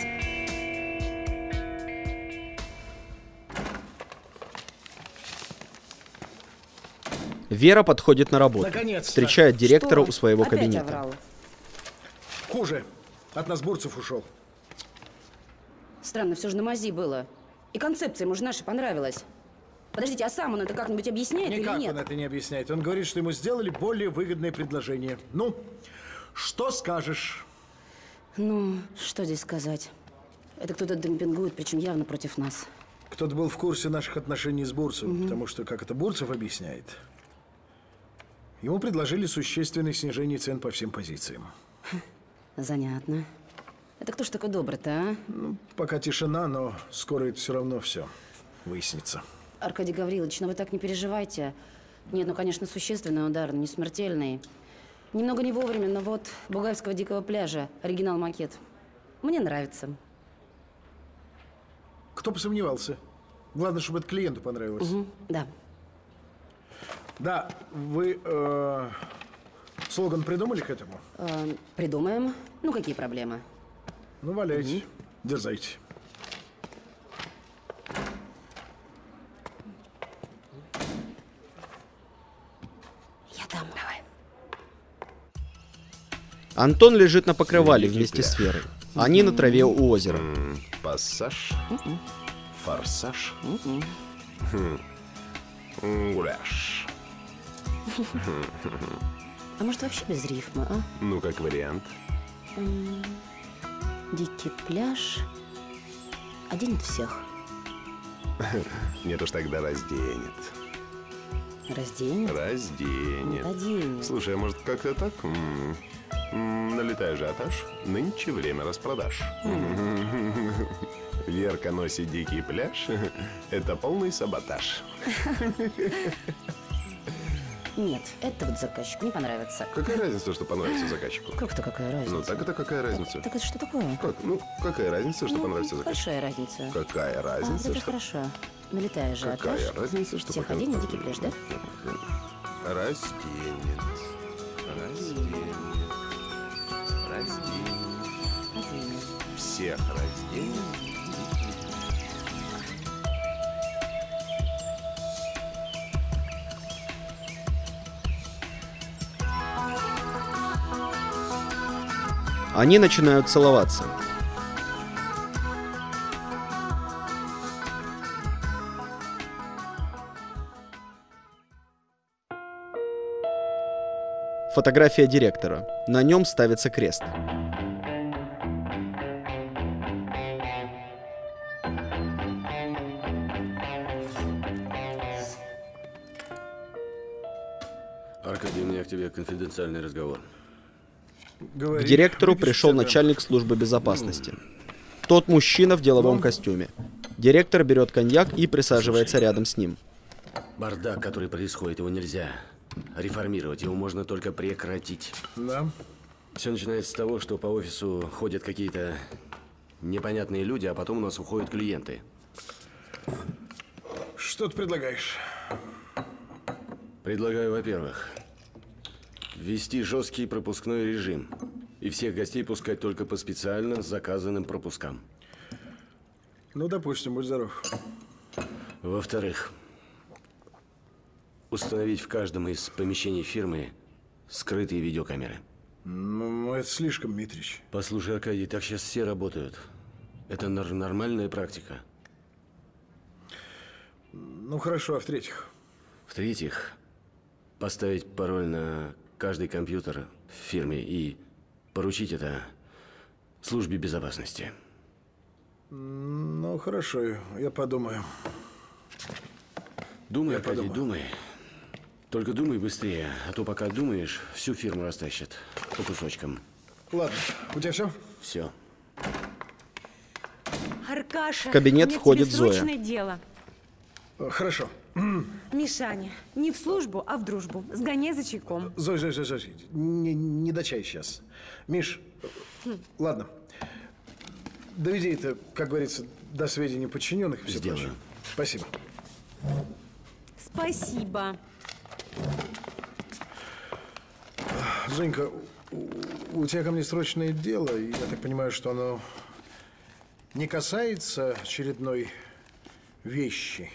Вера подходит на работу. Наконец-то. Встречает директора Что? у своего Опять кабинета. оврал. Хуже. От нас Бурцев ушел. Странно, все же на мази было. И концепция ему же наша понравилась. Подождите, а сам он это как-нибудь объясняет Никак или нет? он это не объясняет. Он говорит, что ему сделали более выгодное предложение. Ну, что скажешь? Ну, что здесь сказать? Это кто-то демпингует, причем явно против нас. Кто-то был в курсе наших отношений с Бурцевым, Мгм. потому что, как это Бурцев объясняет, ему предложили существенное снижение цен по всем позициям. Занятно. Это кто ж такой добрый-то, а? Ну, пока тишина, но скоро это все равно все выяснится. Аркадий Гаврилович, ну вы так не переживайте. Нет, ну, конечно, существенный удар, но не смертельный. Немного не вовремя, но вот Бугаевского дикого пляжа, оригинал-макет. Мне нравится. Кто посомневался? Главное, чтобы это клиенту понравилось. Мгм, да. Да, вы... э, Слоган придумали к этому? Э, придумаем. Ну, какие проблемы? Ну, валяйте. Угу. Дерзайте. Я дам. Давай. Антон лежит на покрывале вместе с Верой. Они на траве у озера. Пассаж. Форсаж. Гуляш. А может, вообще без рифма, а? Ну, как вариант. М-м- Дикий пляж оденет всех. Нет уж, тогда разденет. Разденет? Разденет. Оденет. Слушай, а может как-то так? М-м- м- Налетай ажиотаж. Нынче время распродаж. Верка носит дикий пляж. Это полный саботаж. Нет, это вот заказчику не понравится. Какая разница, что понравится заказчику? Как-то какая разница? Ну так это какая разница? Так, так это что такое? Как? Ну, какая разница, что Ну, понравится заказчику? Большая разница. Какая разница, а, это что... хорошо. Налетай ажиотаж. Какая разница, что... Всех пока- оденет дикий пляж, да? Разденет. Разденет. Разденет. Всех разденет. Они начинают целоваться. Фотография директора. На нем ставится крест. Аркадий, у меня к тебе конфиденциальный разговор. К директору пришел начальник службы безопасности. Тот мужчина в деловом костюме. Директор берет коньяк и присаживается рядом с ним. Бардак, который происходит, его нельзя реформировать, его можно только прекратить. Да. Все начинается с того, что по офису ходят какие-то непонятные люди, а потом у нас уходят клиенты. Что ты предлагаешь? Предлагаю, во-первых, ввести жесткий пропускной режим и всех гостей пускать только по специально заказанным пропускам. Ну, допустим, будь здоров. Во-вторых, установить в каждом из помещений фирмы скрытые видеокамеры. Ну, это слишком, Митрич. Послушай, Аркадий, так сейчас все работают. Это нар- нормальная практика. Ну, хорошо, а в-третьих? В-третьих, поставить пароль на каждый компьютер в фирме и поручить это службе безопасности. Ну, хорошо, я подумаю. Думай, Я Аркадий, подумаю. думай. Только думай быстрее, а то пока думаешь, всю фирму растащат по кусочкам. Ладно, у тебя все? Все. Аркаша, В кабинет у меня к входит тебе Зоя. срочное дело. Хорошо. Мишаня, не в службу, а в дружбу. Сгоняй за чайком. Зой, Зой, Зой, Зой, не, не до чая сейчас. Миш, ладно. Доведи это, как говорится, до сведения подчиненных и все Сделаю. прочее. Спасибо. Спасибо. Зонька, у, у тебя ко мне срочное дело, и я так понимаю, что оно не касается очередной вещи.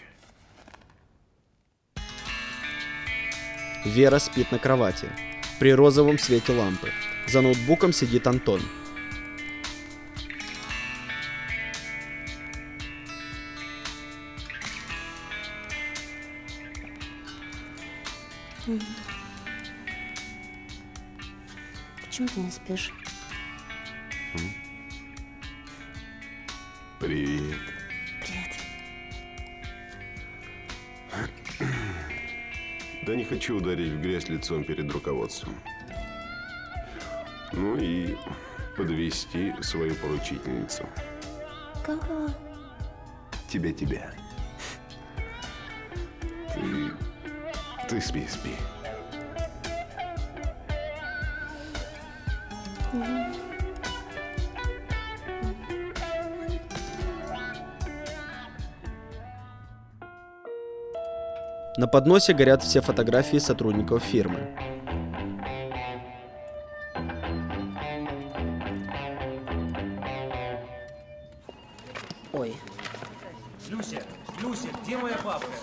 Вера спит на кровати. При розовом свете лампы. За ноутбуком сидит Антон. Почему ты не спишь? Привет. Привет. Да не хочу ударить в грязь лицом перед руководством. Ну и подвести свою поручительницу. Кого? Тебя-тебя. Ты... Ты спи, спи. На подносе горят все фотографии сотрудников фирмы.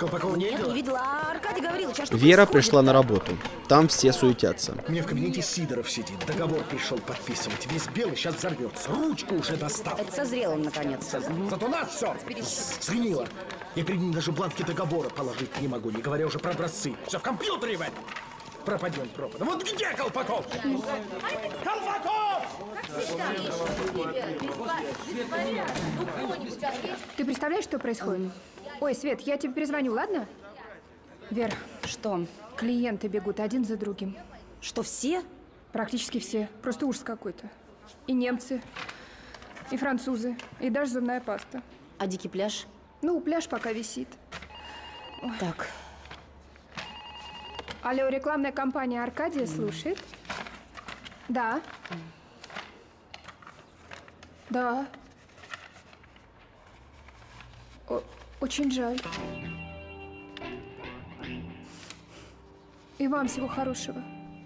Колпакова не Нет, видела? не видела. А Аркадий Гаврилович, а что Вера происходит-то? пришла на работу. Там все суетятся. Мне в кабинете Сидоров сидит. Договор пришел подписывать. Весь белый сейчас взорвется. Ручку уже достал. Это созрело наконец-то. Зато у нас все сгнило. Я перед ним даже бланки договора положить не могу, не говоря уже про образцы. Все в компьютере в этом. Пропадем пропадом. Вот где Колпаков? Колпаков! Ты представляешь, что происходит? Ой, Свет, я тебе перезвоню, ладно? Вер, что? Клиенты бегут один за другим. Что, все? Практически все. Просто ужас какой-то. И немцы, и французы, и даже зубная паста. А дикий пляж? Ну, пляж пока висит. Ой. Так. Алло, рекламная кампания Аркадия слушает? Да. Да. О, очень жаль. И вам всего хорошего.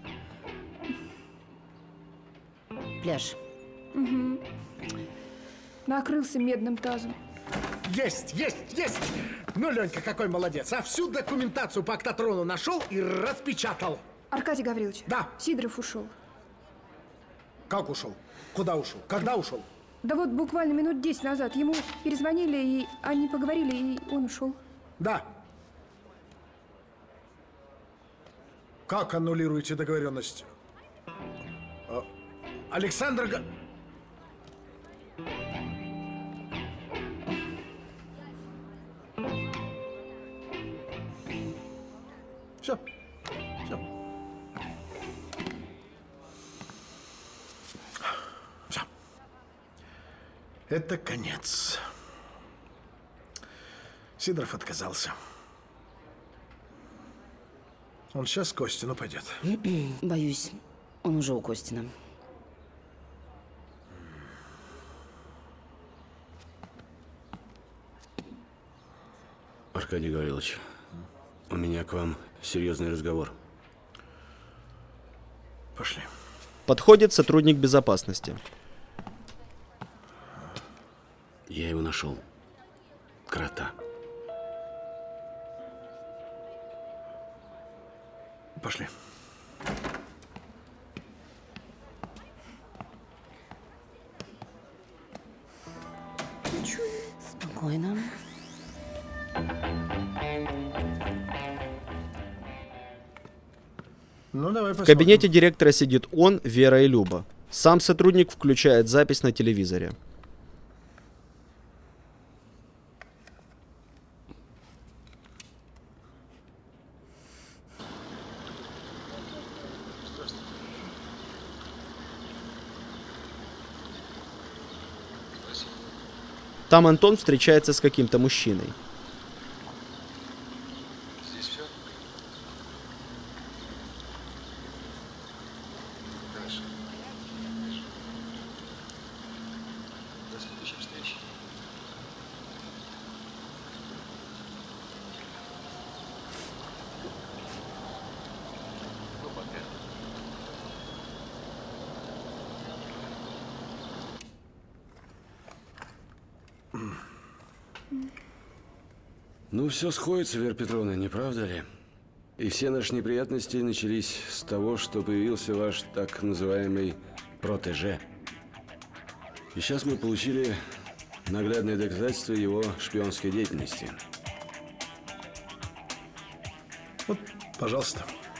Пляж. Угу. Накрылся медным тазом. Есть, есть, есть! Ну, Ленька, какой молодец, а? Всю документацию по октотрону нашел и распечатал. Аркадий Гаврилович. Да. Сидоров ушел. Как ушел? Куда ушел? Когда ушел? Да вот буквально минут десять назад. Ему перезвонили, и они поговорили, и он ушел. Да. Как аннулируете договоренность? А, Александр... Га- Все. Все. Все. Это конец. Сидоров отказался. Он сейчас к Костину пойдет. Боюсь, он уже у Костина. Аркадий Гаврилович, у меня к вам серьезный разговор. Пошли. Подходит сотрудник безопасности. Я его нашел. Крота. Пошли. Спокойно. Ну, давай В кабинете директора сидит он, Вера и Люба. Сам сотрудник включает запись на телевизоре. Там Антон встречается с каким-то мужчиной. Здесь все? Хорошо. До следующей встречи. Ну, пока. Ну, все сходится, Вера Петровна, не правда ли? И все наши неприятности начались с того, что появился ваш так называемый протеже. И сейчас мы получили наглядное доказательство его шпионской деятельности. Вот, пожалуйста.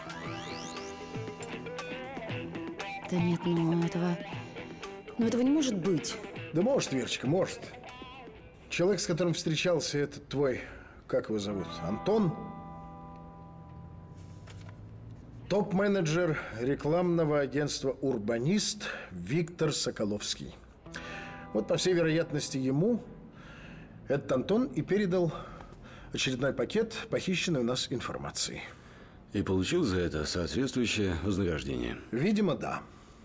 Да нет, ну этого... Ну этого не может быть. Да может, Верочка, может. Человек, с которым встречался, этот твой, как его зовут, Антон? Топ-менеджер рекламного агентства «Урбанист» Виктор Соколовский. Вот, по всей вероятности, ему этот Антон и передал очередной пакет похищенной у нас информации. И получил за это соответствующее вознаграждение. Видимо, да.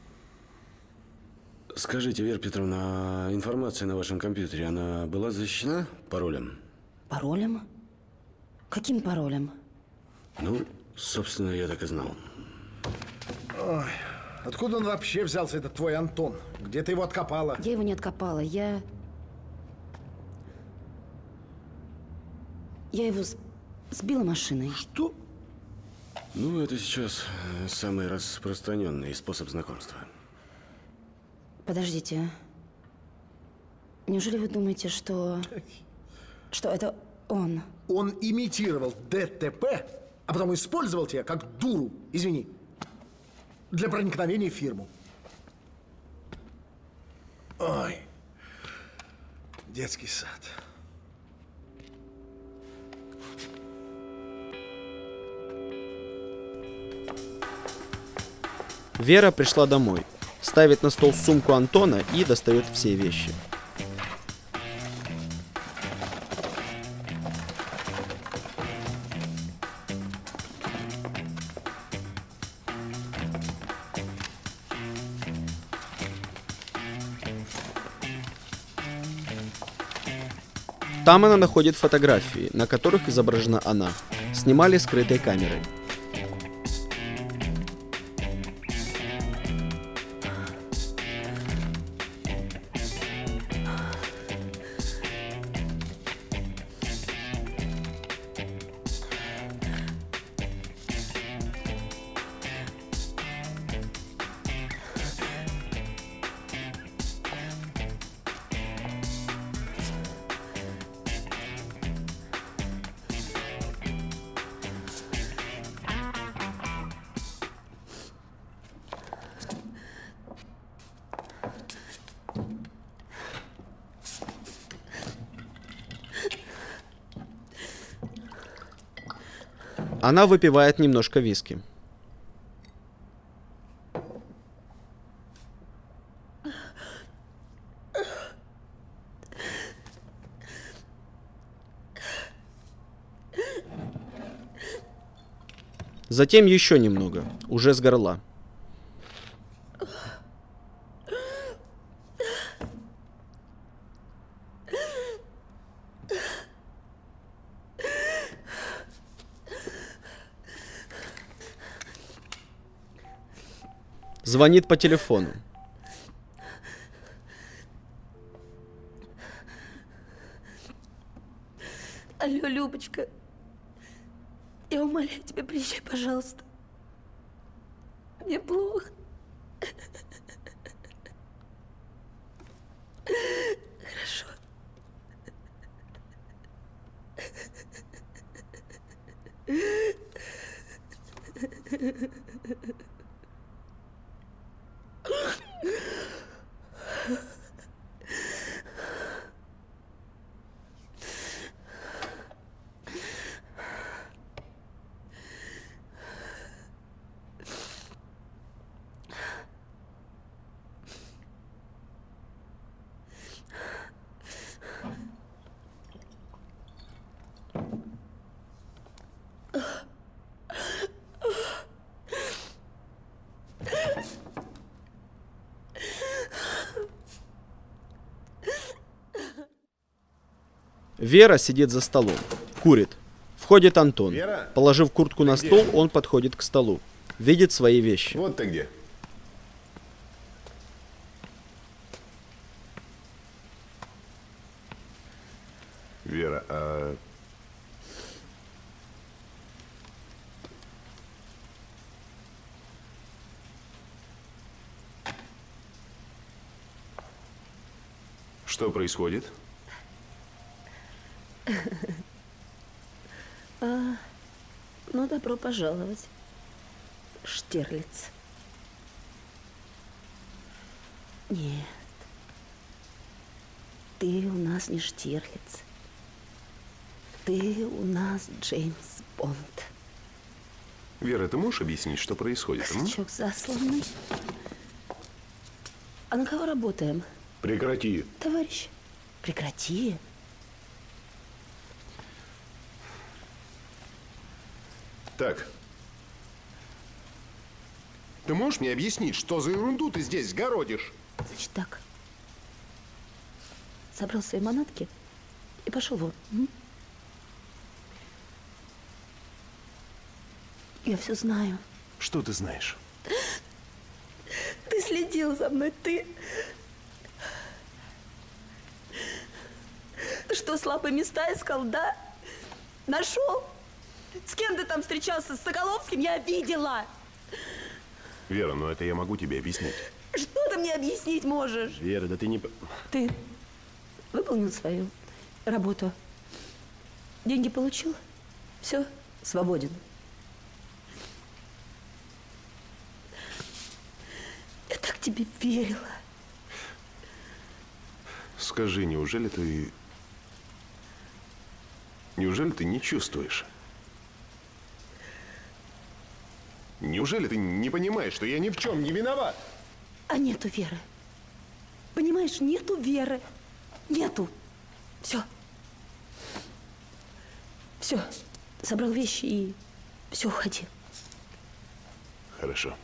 Скажите, Вера Петровна, а информация на вашем компьютере, она была защищена паролем? Паролем? Каким паролем? Ну, собственно, я так и знал. Ой, откуда он вообще взялся, этот твой Антон? Где ты его откопала? Я его не откопала, я... Я его с- Сбила машиной. Что? Ну, это сейчас э, самый распространенный способ знакомства. Подождите. Неужели вы думаете, что... что это он? Он имитировал ДТП, а потом использовал тебя как дуру, извини, для проникновения в фирму. Ой, детский сад. Вера пришла домой, ставит на стол сумку Антона и достает все вещи. Там она находит фотографии, на которых изображена она. Снимали скрытой камерой. Она выпивает немножко виски. Затем еще немного, уже с горла. Звонит по телефону. Алло, Любочка. Я умоляю тебя, приезжай, пожалуйста. Мне плохо. Хорошо. Вера сидит за столом, курит. Входит Антон. Вера? Положив куртку на Ты стол, где? он подходит к столу. Видит свои вещи. Вот ты где. Вера, а... Что происходит? А, ну, добро пожаловать, Штирлиц. Нет, ты у нас не Штирлиц. Ты у нас Джеймс Бонд. Вера, ты можешь объяснить, что происходит? м? Косячок засланный. А на кого работаем? Прекрати. Товарищ, прекрати. Так. Ты можешь мне объяснить, что за ерунду ты здесь городишь? Значит так. Собрал свои манатки и пошел вон. М? Я все знаю. Что ты знаешь? Ты следил за мной, ты... Ты что, слабые места искал, да? Нашел? С кем ты там встречался? С Соколовским? Я видела. Вера, ну это я могу тебе объяснить. Что ты мне объяснить можешь? Вера, да ты не... Ты выполнил свою работу. Деньги получил. Все, свободен. Я так тебе верила. Скажи, неужели ты... Неужели ты не чувствуешь? Неужели ты не понимаешь, что я ни в чем не виноват? А нету веры. Понимаешь, нету веры. Нету. Все. Все. Собрал вещи и все, уходи. Хорошо.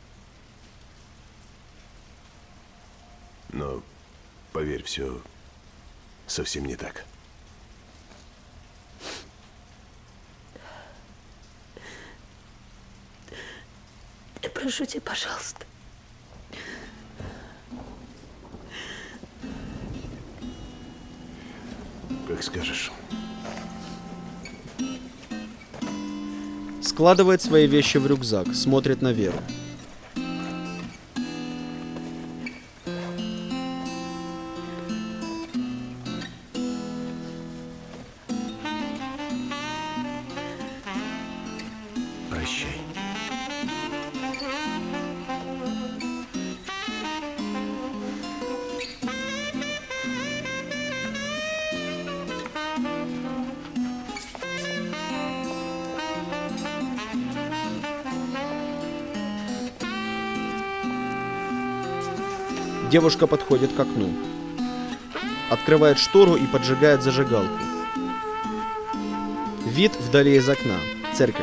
Но, поверь, все совсем не так. Я прошу тебя, пожалуйста. Как скажешь. Складывает свои вещи в рюкзак, смотрит на Веру. Прощай. Девушка подходит к окну. Открывает штору и поджигает зажигалку. Вид вдали из окна. Церковь.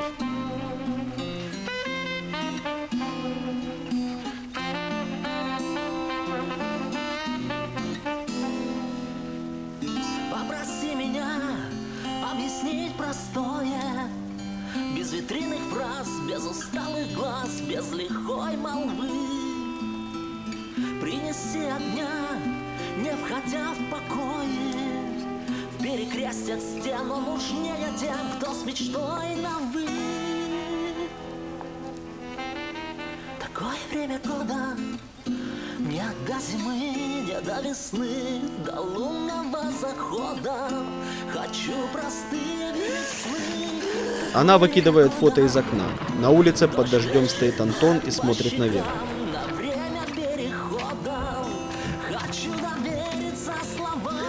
Попроси меня объяснить простое, без витринных фраз, без усталых глаз, без лихой молвы. Принеси огня, не входя в покое, в перекрестьях стену нужнее тем, кто с мечтой на «вы». Такое время года, не до зимы, не до весны, до лунного захода. Хочу простые весны. Она выкидывает фото из окна. На улице под дождем стоит Антон и смотрит наверх. На время перехода хочу довериться словам.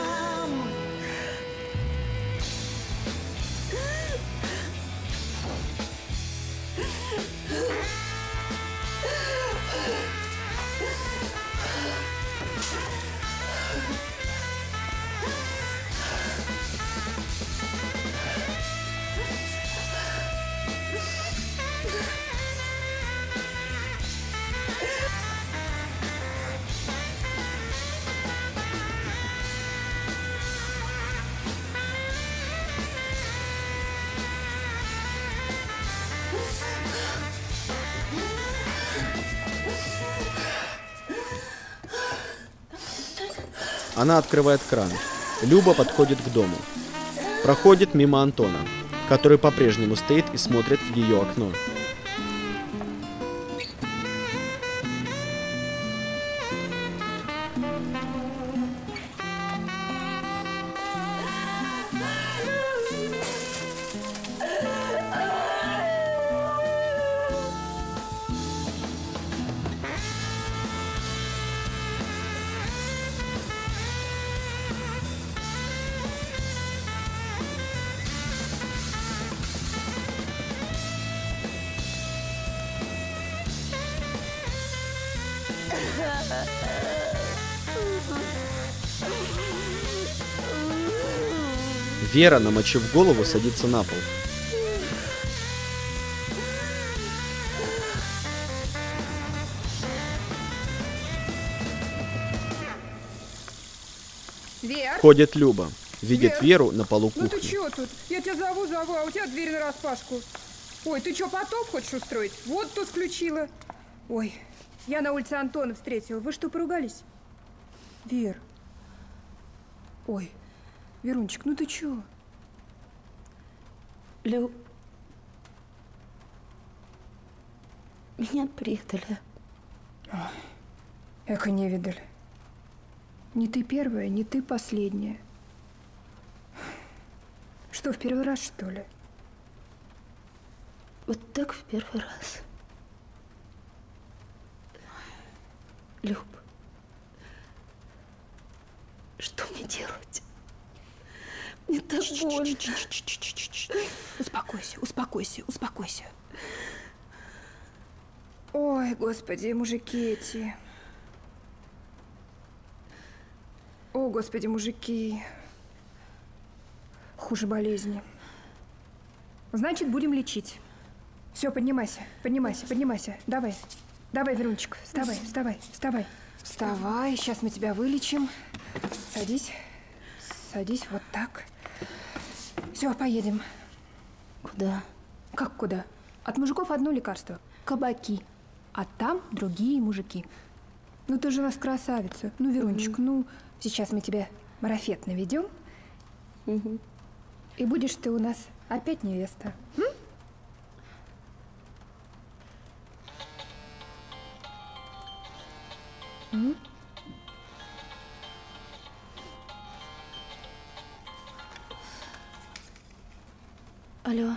Она открывает кран. Люба подходит к дому. Проходит мимо Антона, который по-прежнему стоит и смотрит в ее окно. Вера, намочив голову, садится на пол. Вер? Ходит Люба. Видит Вер? Веру на полу Ну ты кухни. чё тут? Я тебя зову, зову, а у тебя дверь нараспашку. Ой, ты чё, потоп хочешь устроить? Вот тут включила. Ой, я на улице Антона встретила. Вы что, поругались? Вер. Ой, Верунчик, ну ты чё? Лю, Меня предали. Ой, эко не видали. Не ты первая, не ты последняя. Что, в первый раз, что ли? Вот так в первый раз. Люб, что мне делать? Мне так больно. Успокойся, успокойся, успокойся. Ой, господи, мужики эти. О, господи, мужики. Хуже болезни. Значит, будем лечить. Все, поднимайся, поднимайся, поднимайся. Давай, давай, Верунчик, вставай, вставай, вставай. Вставай, сейчас мы тебя вылечим. Садись, садись вот так. Все, поедем. Куда? Как куда? От мужиков одно лекарство – кабаки. А там другие мужики. Ну ты же у нас красавица. Ну, Верунчик, угу. ну сейчас мы тебе марафет наведем. Угу. И будешь ты у нас опять невеста. М? М? Алло.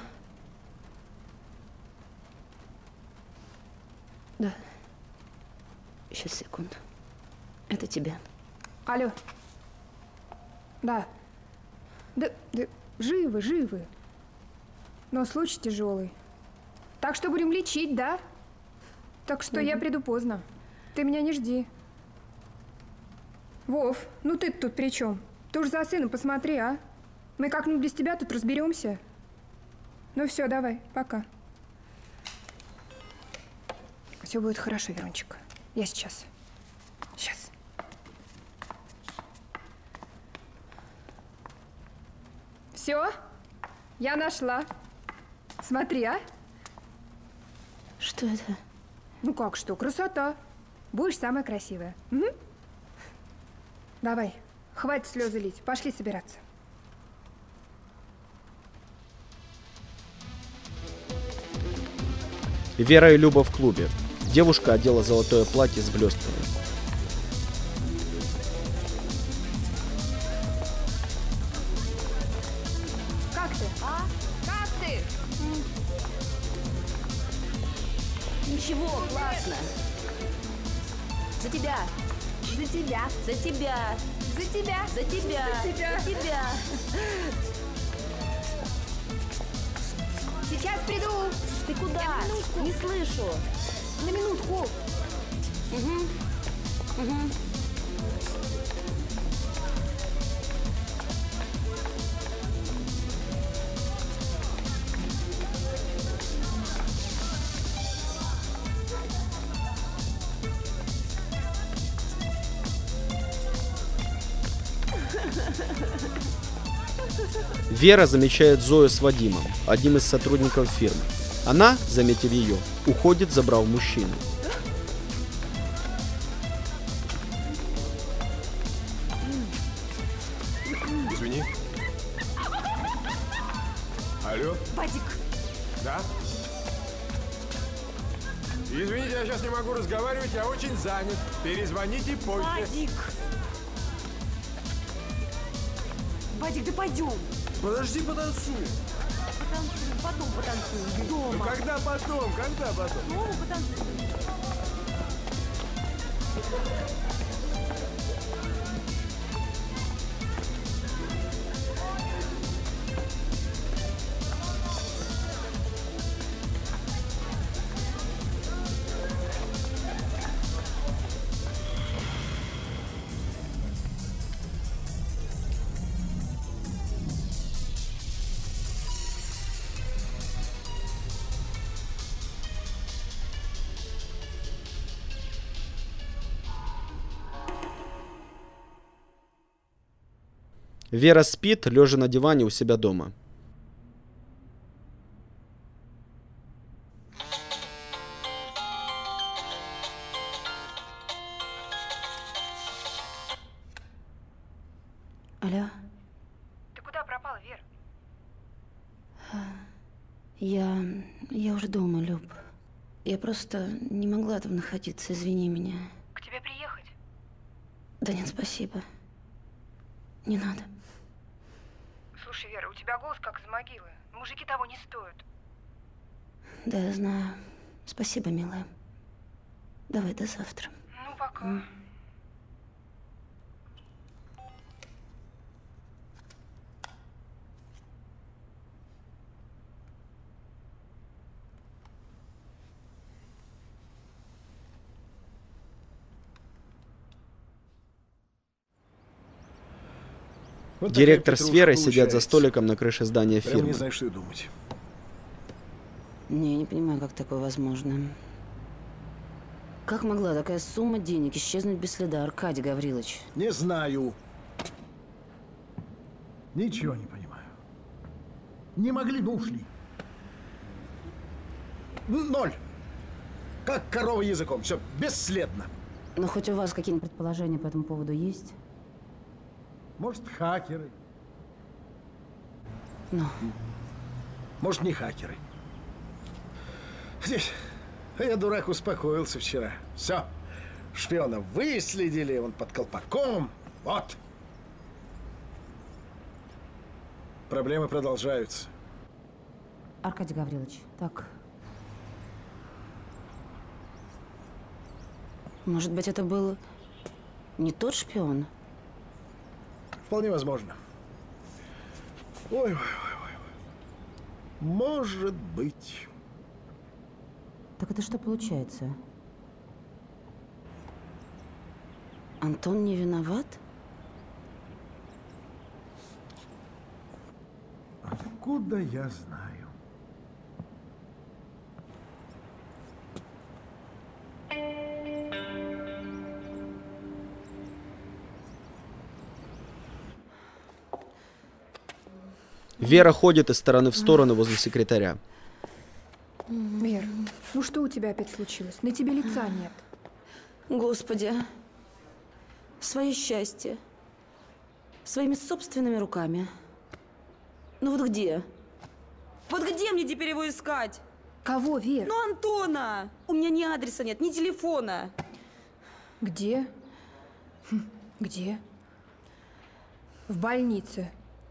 Да. Сейчас, секунду. Это тебе. Алло. Да. Да, да, живы, живы. Но случай тяжелый. Так что будем лечить, да? Так что угу. я приду поздно. Ты меня не жди. Вов, ну ты тут при чем? Ты уж за сыном посмотри, а? Мы как-нибудь без тебя тут разберемся. Ну все, давай, пока. Все будет хорошо, Верунчик. Я сейчас. Сейчас. Все, я нашла. Смотри, а? Что это? Ну как что, красота. Будешь самая красивая. Угу. Давай, хватит слезы лить. Пошли собираться. Вера и Люба в клубе. Девушка одела золотое платье с блестками. Как ты, а? Как ты? Ничего, классно. За тебя. За тебя. За тебя. За тебя. За тебя. За тебя. За тебя. Сейчас приду. Ты куда? Не слышу. На минутку. Угу. Угу. Вера замечает Зою с Вадимом, одним из сотрудников фирмы. Она, заметив ее, уходит, забрав мужчину. Извини. Алло? Вадик. Да? Извините, я сейчас не могу разговаривать, я очень занят. Перезвоните позже. Вадик. Вадик, да пойдем. Подожди, потанцуем. Потанцуем, потом потанцуем. Дома. Ну когда потом? Когда потом? Дома потанцуем. Вера спит, лежа на диване у себя дома. Алло? Ты куда пропала, Вер? Я... я уже дома, Люб. Я просто не могла там находиться, извини меня. К тебе приехать? Да нет, спасибо. Не надо. Слушай, Вера, у тебя голос как из могилы. Мужики того не стоят. Да, я знаю. Спасибо, милая. Давай до завтра. Ну, пока. М. Вот Директор такая с Верой петрушка сидят за получается. столиком на крыше здания Прям фирмы. не знаю, что и думать. Не, не понимаю, как такое возможно. Как могла такая сумма денег исчезнуть без следа, Аркадий Гаврилович? Не знаю. Ничего не понимаю. Не могли, ну ушли. Ноль. Как корова языком. Все бесследно. Но хоть у вас какие-нибудь предположения по этому поводу есть? Может, хакеры. Ну. Может, не хакеры. Здесь я, дурак, успокоился вчера. Все. Шпиона выследили, он под колпаком. Вот. Проблемы продолжаются. Аркадий Гаврилович, так. Может быть, это был не тот шпион? Вполне возможно. Ой, ой, ой, ой. Может быть. Так это что получается? Антон не виноват? Откуда я знаю? Вера ходит из стороны в сторону возле секретаря. Вер, ну что у тебя опять случилось? На тебе лица нет. Господи, свое счастье. Своими собственными руками. Ну вот где? Вот где мне теперь его искать? Кого, Вер? Ну, Антона! У меня ни адреса нет, ни телефона. Где? Хм, где? В больнице.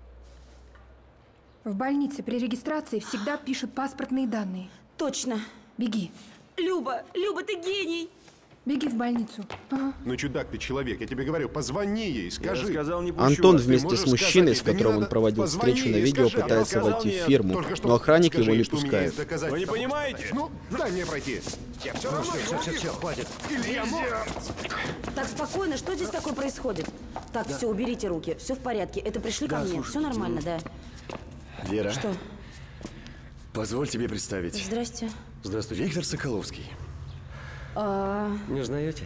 В больнице при регистрации всегда пишут паспортные данные. Точно. Беги. Люба, Люба, ты гений! Беги в больницу. Ага. Ну, чудак ты человек, я тебе говорю, позвони ей, скажи. Я сказал, не пущу Антон вас. Ты вместе можешь с мужчиной, с сказать, которым да не он проводил надо, встречу на позвони ей, видео, скажи, пытается она войти в сказала, фирму, только что но охранник скажи, его не что у меня пускает. есть доказательства. Вы не понимаете? Ну, дай мне пройти. Я все равно все, все, все, хватит. Или я мог. Так, спокойно, что здесь такое происходит? Так, все, уберите руки, все в порядке. Это пришли ко Да, мне, слушайте, все нормально, да. Вера. Что? Позволь тебе представить. Здрасте. Здравствуйте. Виктор Соколовский. А... Не узнаете?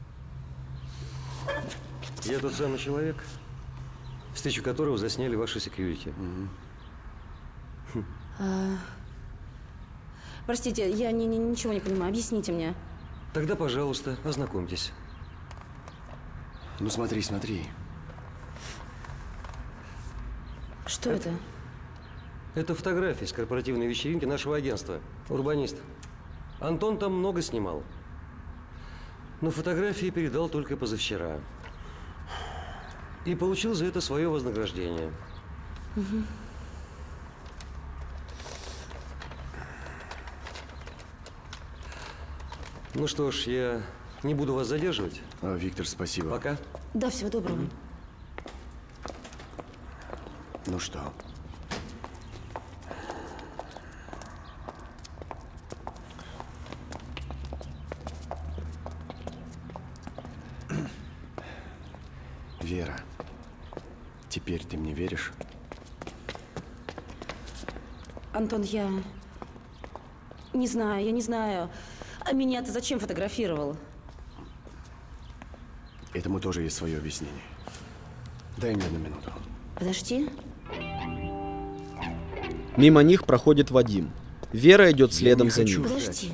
Я тот самый человек, встречу которого засняли ваши секьюрити. а... Простите, я не, не, ничего не понимаю, объясните мне. Тогда, пожалуйста, ознакомьтесь. Ну смотри, смотри. Что это? Это фотографии с корпоративной вечеринки нашего агентства «Урбанист». Антон там много снимал. Но фотографии передал только позавчера. И получил за это свое вознаграждение. Угу. Ну что ж, я не буду вас задерживать. А, Виктор, спасибо. Пока. Да, всего доброго. Угу. Ну что? Вера, теперь ты мне веришь? Антон, я не знаю, я не знаю. А меня ты зачем фотографировал? Этому тоже есть свое объяснение. Дай мне на минуту. Подожди. Мимо них проходит Вадим. Вера идет следом за ним. Подожди.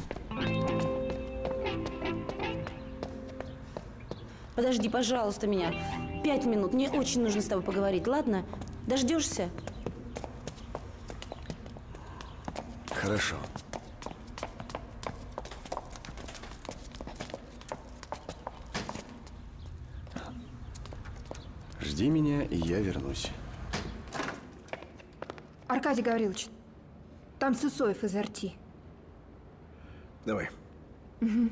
Подожди, пожалуйста, меня. Пять минут. Мне очень нужно с тобой поговорить, ладно? Дождешься? Хорошо. Жди меня, и я вернусь. Аркадий Гаврилович, там Сысоев из эр ти. Давай. Угу.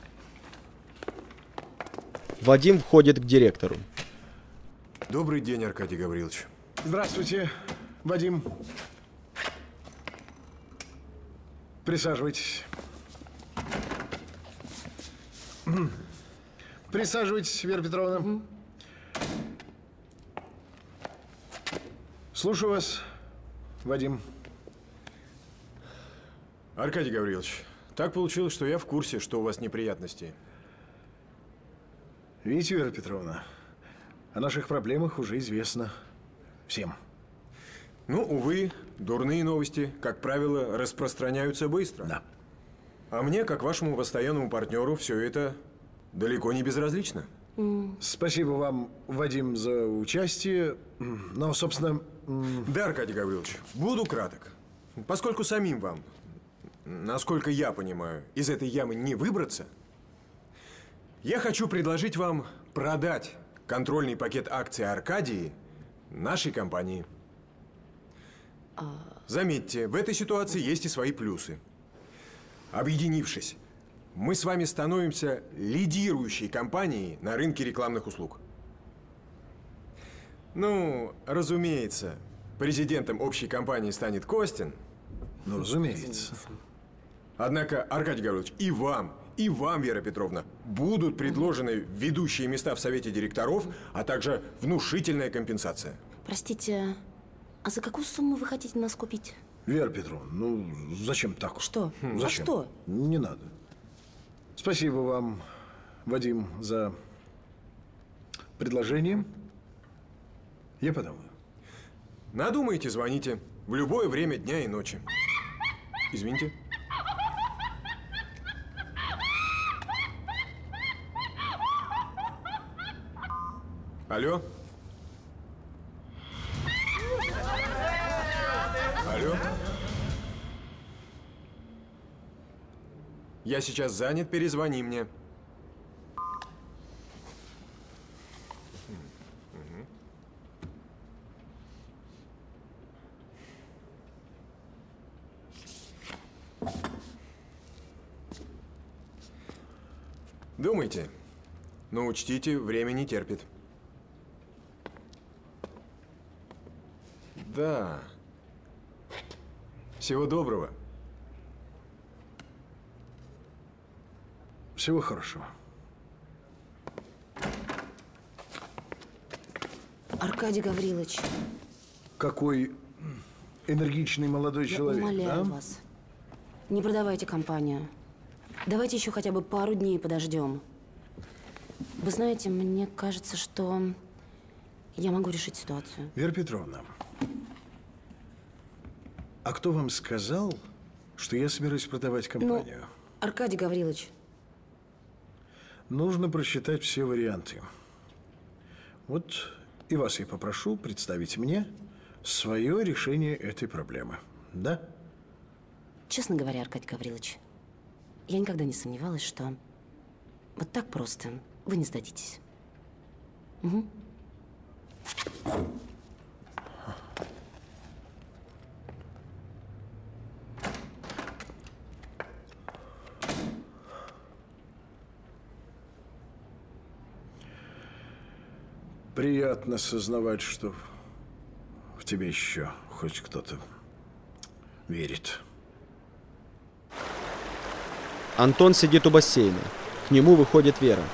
Вадим входит к директору. Добрый день, Аркадий Гаврилович. Здравствуйте, Вадим. Присаживайтесь. Присаживайтесь, Вера Петровна. Угу. Слушаю вас, Вадим. Аркадий Гаврилович, так получилось, что я в курсе, что у вас неприятности. Видите, Вера Петровна, о наших проблемах уже известно всем. Ну, увы, дурные новости, как правило, распространяются быстро. Да. А мне, как вашему постоянному партнеру, все это далеко не безразлично. Mm. Спасибо вам, Вадим, за участие. Но, собственно... Да, Аркадий Гаврилович, буду краток. Поскольку самим вам, насколько я понимаю, из этой ямы не выбраться, я хочу предложить вам продать контрольный пакет акций Аркадии нашей компании. Заметьте, в этой ситуации есть и свои плюсы. Объединившись, мы с вами становимся лидирующей компанией на рынке рекламных услуг. Ну, разумеется, президентом общей компании станет Костин. Ну, разумеется. Однако, Аркадий Гаврилович, и вам, и вам, Вера Петровна, будут предложены ведущие места в совете директоров, а также внушительная компенсация. Простите, а за какую сумму вы хотите нас купить? Вера Петровна, ну зачем так? Что? Хм, за зачем? что? Не надо. Спасибо вам, Вадим, за предложение. Я подумаю. Надумаете, звоните. В любое время дня и ночи. Извините. Алло? Алло? Я сейчас занят, перезвони мне. Думайте, но учтите, время не терпит. Да. Всего доброго. Всего хорошего. Аркадий Гаврилович. Какой энергичный молодой Я человек, умоляю да? вас, не продавайте компанию. Давайте еще хотя бы пару дней подождем. Вы знаете, мне кажется, что я могу решить ситуацию. Вера Петровна, а кто вам сказал, что я собираюсь продавать компанию? Ну, Аркадий Гаврилович. Нужно просчитать все варианты. Вот и вас я попрошу представить мне свое решение этой проблемы. Да? Честно говоря, Аркадий Гаврилович, я никогда не сомневалась, что вот так просто вы не сдадитесь. Угу. Приятно сознавать, что в тебе еще хоть кто-то верит. Антон сидит у бассейна. К нему выходит Вера.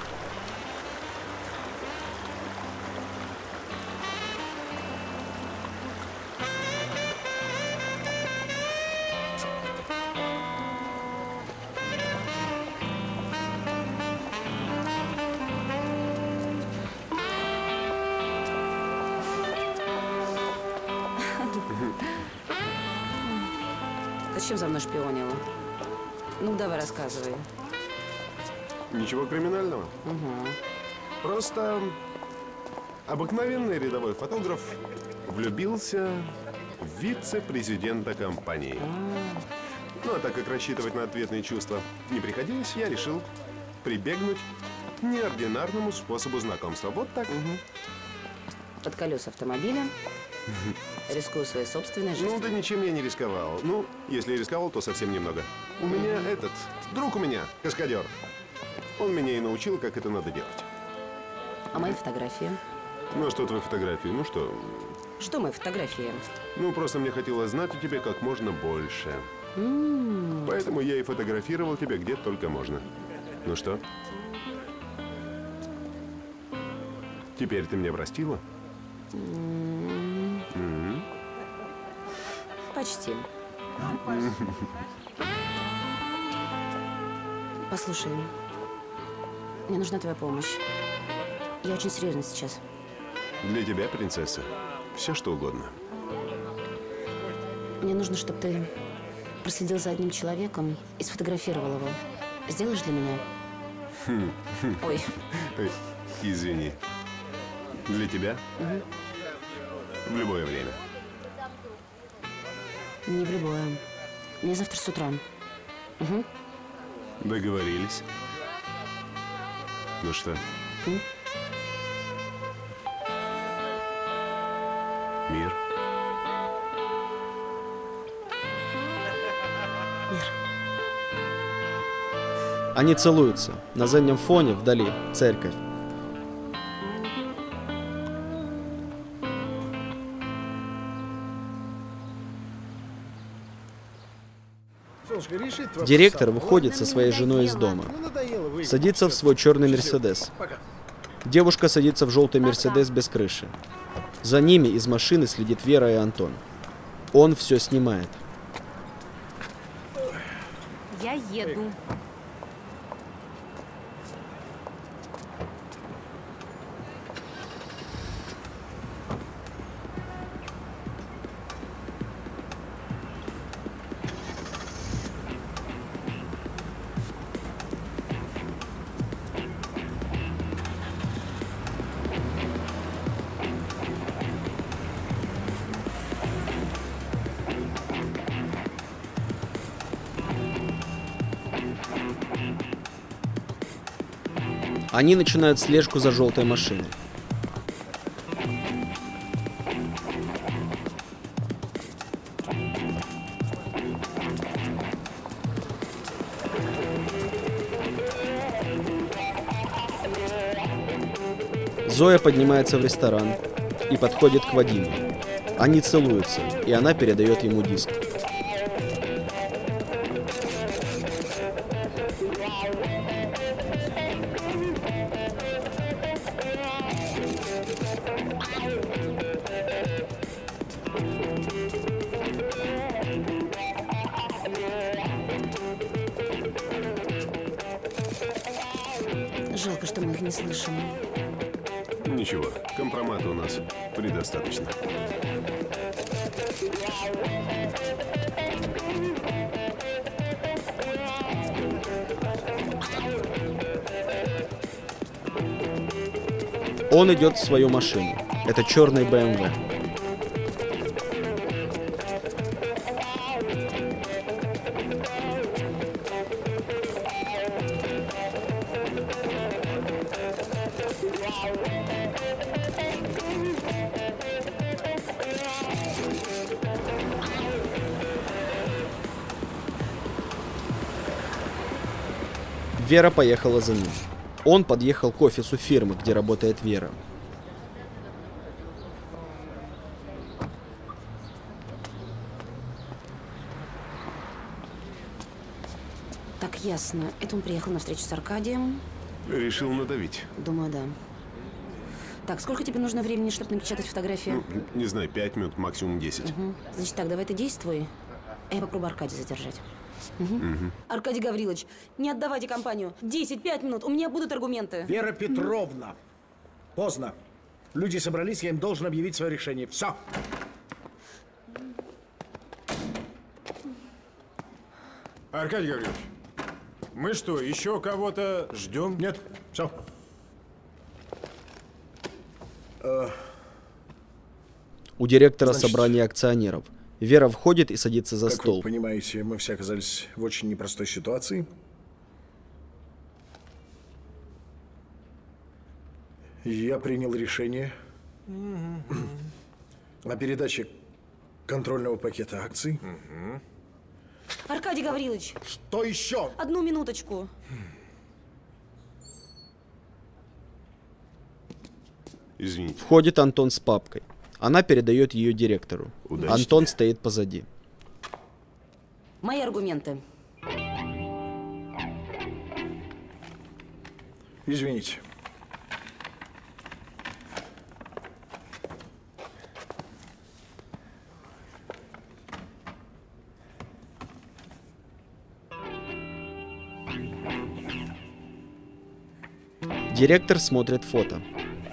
Зачем за мной шпионила? Ну, давай, рассказывай. Ничего криминального. Угу. Просто обыкновенный рядовой фотограф влюбился в вице-президента компании. А. Ну, а так как рассчитывать на ответные чувства не приходилось, я решил прибегнуть к неординарному способу знакомства. Вот так. Угу. под колеса автомобиля, рискую своей собственной жизнью. Ну, да ничем я не рисковал. Ну, если и рисковал, то совсем немного. У меня этот, друг у меня, каскадер. Он меня и научил, как это надо делать. А мои фотографии? Ну, а что твои фотографии? Ну, что? Что мои фотографии? Ну, просто мне хотелось знать о тебе как можно больше. М-м. Поэтому я и фотографировал тебя где только можно. Ну что? Теперь ты меня простила? М-м. М-м. Почти. Послушай, мне нужна твоя помощь. Я очень серьезно сейчас. Для тебя, принцесса, все что угодно. Мне нужно, чтобы ты проследил за одним человеком и сфотографировал его. Сделаешь для меня? Хм. Ой. Ой, извини. Для тебя? Угу. В любое время. Не в любое. Мне завтра с утра. Угу. Договорились. Ну что? М? Мир. Они целуются. На заднем фоне, вдали, церковь. Директор выходит со своей женой из дома. Садится в свой черный Мерседес. Девушка садится в желтый Мерседес без крыши. За ними из машины следит Вера и Антон. Он все снимает. Я еду. Они начинают слежку за желтой машиной. Зоя поднимается в ресторан и подходит к Вадиму. Они целуются, и она передает ему диск. Жалко, что мы их не слышим. Ничего, компромата у нас предостаточно. Он идет в свою машину. Это черный бэ эм вэ. Вера поехала за ним. Он подъехал к офису фирмы, где работает Вера. Так, ясно. Это он приехал на встречу с Аркадием. Решил надавить. Думаю, да. Так, сколько тебе нужно времени, чтобы напечатать фотографию? Ну, не знаю, пять минут, максимум десять. Угу. Значит так, давай ты действуй, а я попробую Аркадия задержать. Угу. Угу. Аркадий Гаврилович, не отдавайте компанию. десять-пять минут, у меня будут аргументы. Вера Петровна, поздно. Люди собрались, я им должен объявить свое решение. Все. Аркадий Гаврилович, мы что, еще кого-то ждем? Нет, все. Э, У директора Значит, собрание акционеров. Вера входит и садится за как стол. вы понимаете, мы все оказались в очень непростой ситуации. Я принял решение О передаче контрольного пакета акций. Аркадий Гаврилович. Что еще? Одну минуточку. Извините. Входит Антон с папкой. Она передает ее директору. Удачи Антон тебе. стоит позади. Мои аргументы. Извините. Директор смотрит фото.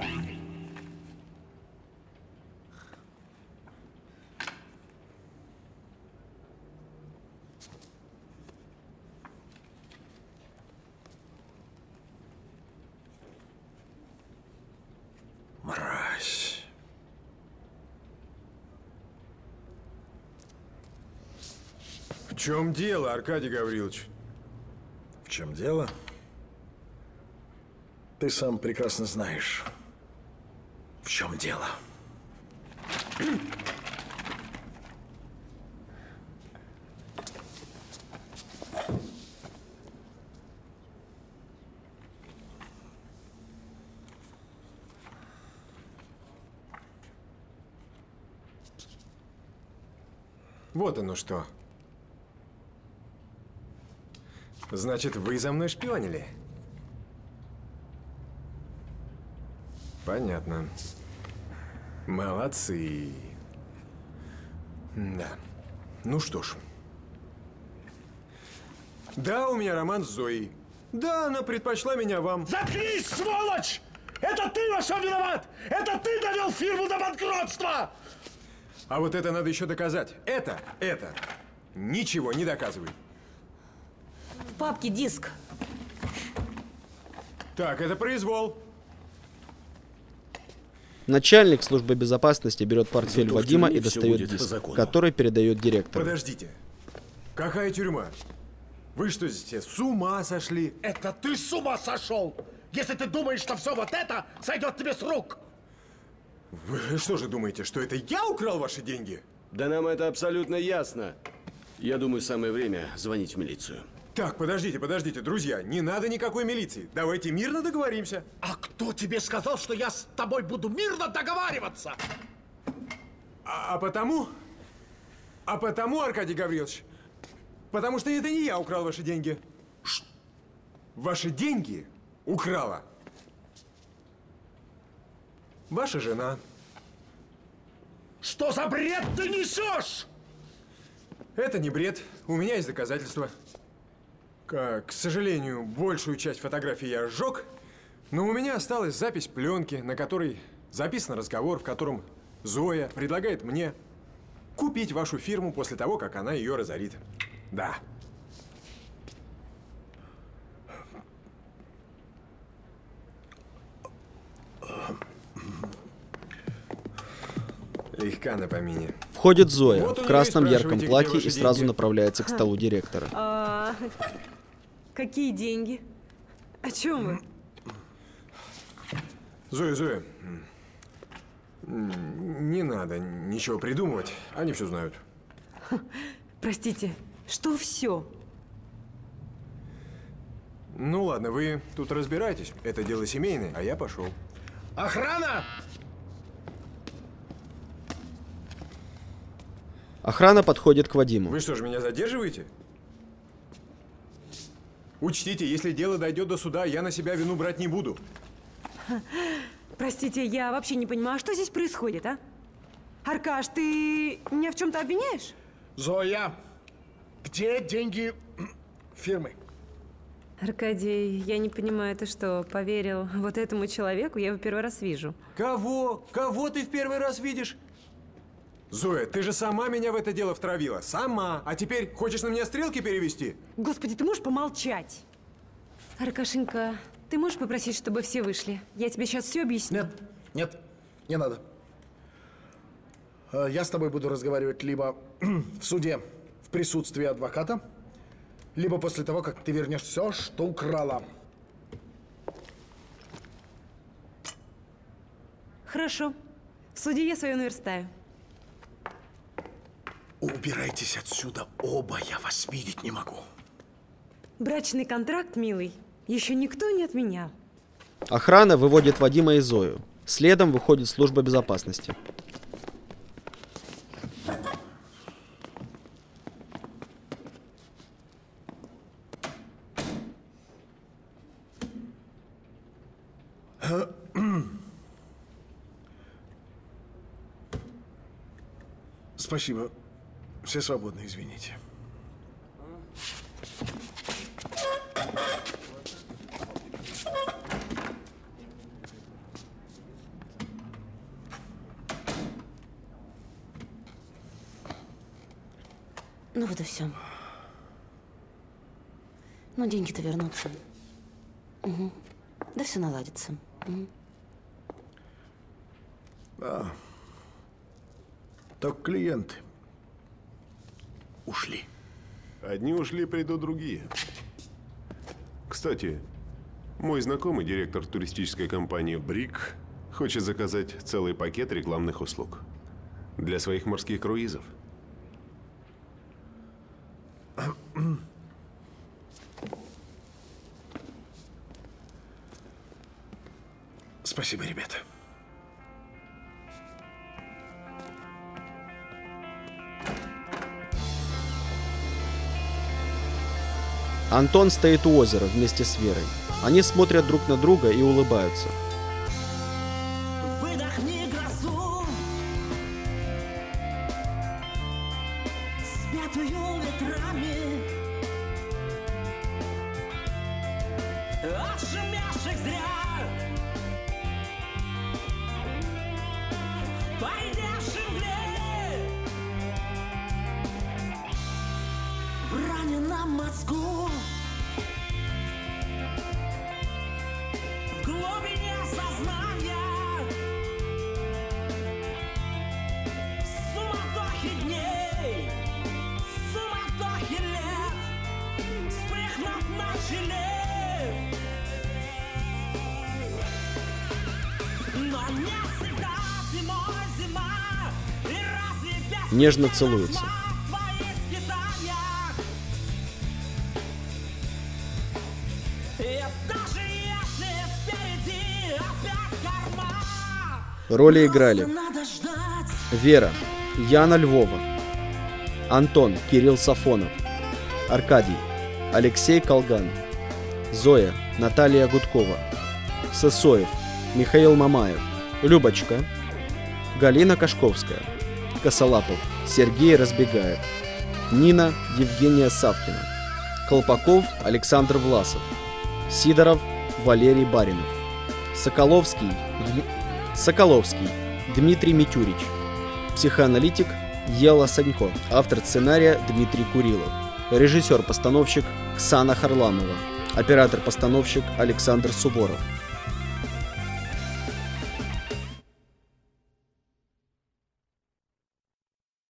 Мразь. В чем дело, Аркадий Гаврилович? В чем дело? Ты сам прекрасно знаешь, в чем дело. Вот оно что. Значит, вы за мной шпионили? Понятно. Молодцы. Да. Ну что ж. Да, у меня роман с Зоей. Да, она предпочла меня вам. Заткнись, сволочь! Это ты во всем виноват! Это ты довел фирму до банкротства! А вот это надо еще доказать. Это, это ничего не доказывает. В папке диск. Так, это произвол. Начальник службы безопасности берет портфель Зато в Вадима тюрьме и всё достает будет по диск, закону. который передает директору. Подождите. Какая тюрьма? Вы что здесь все с ума сошли? Это ты с ума сошел! Если ты думаешь, что все вот это сойдет тебе с рук! Вы что же думаете, что это я украл ваши деньги? Да нам это абсолютно ясно. Я думаю, самое время звонить в милицию. Так, подождите, подождите, друзья, не надо никакой милиции. Давайте мирно договоримся. А кто тебе сказал, что я с тобой буду мирно договариваться? А, а потому... А потому, Аркадий Гаврилович, потому что это не я украл ваши деньги. Ш- Ваши деньги украла ваша жена. Что за бред ты несешь? Это не бред. У меня есть доказательства. К, к сожалению, большую часть фотографий я сжег, но у меня осталась запись пленки, на которой записан разговор, в котором Зоя предлагает мне купить вашу фирму после того, как она ее разорит. Да. Легка на помине. Входит Зоя Вот у в нее красном и ярком спрашивайте, где платье ваши и сразу деньги. направляется к столу директора. А, какие деньги? О чем вы? Зоя, Зоя, м, не надо ничего придумывать, они все знают. Простите, что все? Ну ладно, вы тут разбирайтесь, это дело семейное, а я пошел. Охрана! Охрана подходит к Вадиму. Вы что же, меня задерживаете? Учтите, если дело дойдет до суда, я на себя вину брать не буду. Простите, я вообще не понимаю, что здесь происходит, а? Аркаш, ты меня в чем-то обвиняешь? Зоя, где деньги фирмы? Аркадий, я не понимаю, ты что, поверил вот этому человеку? Я его первый раз вижу. Кого? Кого ты в первый раз видишь? Зоя, ты же сама меня в это дело втравила. Сама. А теперь хочешь на меня стрелки перевести? Господи, ты можешь помолчать? Аркашенька, ты можешь попросить, чтобы все вышли? Я тебе сейчас все объясню. Нет, нет, не надо. Э, Я с тобой буду разговаривать либо в суде в присутствии адвоката, либо после того, как ты вернешь все, что украла. Хорошо. В суде я свое наверстаю. Убирайтесь отсюда оба, я вас видеть не могу. Брачный контракт, милый, еще никто не отменял. Охрана выводит Вадима и Зою. Следом выходит служба безопасности. Спасибо. Все свободны, извините. Ну вот и все. Ну, деньги-то вернутся. Угу. Да все наладится. Угу. А. Так клиенты ушли. Одни ушли, придут другие. Кстати, мой знакомый, директор туристической компании «Брик», хочет заказать целый пакет рекламных услуг для своих морских круизов. Спасибо, ребята. Антон стоит у озера вместе с Верой. Они смотрят друг на друга и улыбаются. Выдохни грозу, смятую ветрами, отшумевших зря, пойдевшим вле, в раненом мозгу, в глубине сознания, суматохи дней, суматохи лет, вспыхнув на челе. Но не всегда зимой зима, и разве без Нежно целуются. твоих скитаниях? И даже если впереди опять корма, Роли играли надо ждать. Вера – Яна Львова, Антон – Кирилл Сафонов, Аркадий – Алексей Колган, Зоя – Наталья Гудкова, Сысоев – Михаил Мамаев, Любочка – Галина Кашковская, Косолапов – Сергей Разбегаев, Нина – Евгения Савкина, Колпаков – Александр Власов, Сидоров – Валерий Баринов, Соколовский Дм... Соколовский Дмитрий Митюрич, психоаналитик Ела Санько, автор сценария Дмитрий Курилов, режиссер-постановщик Ксана Харламова, оператор-постановщик Александр Суворов.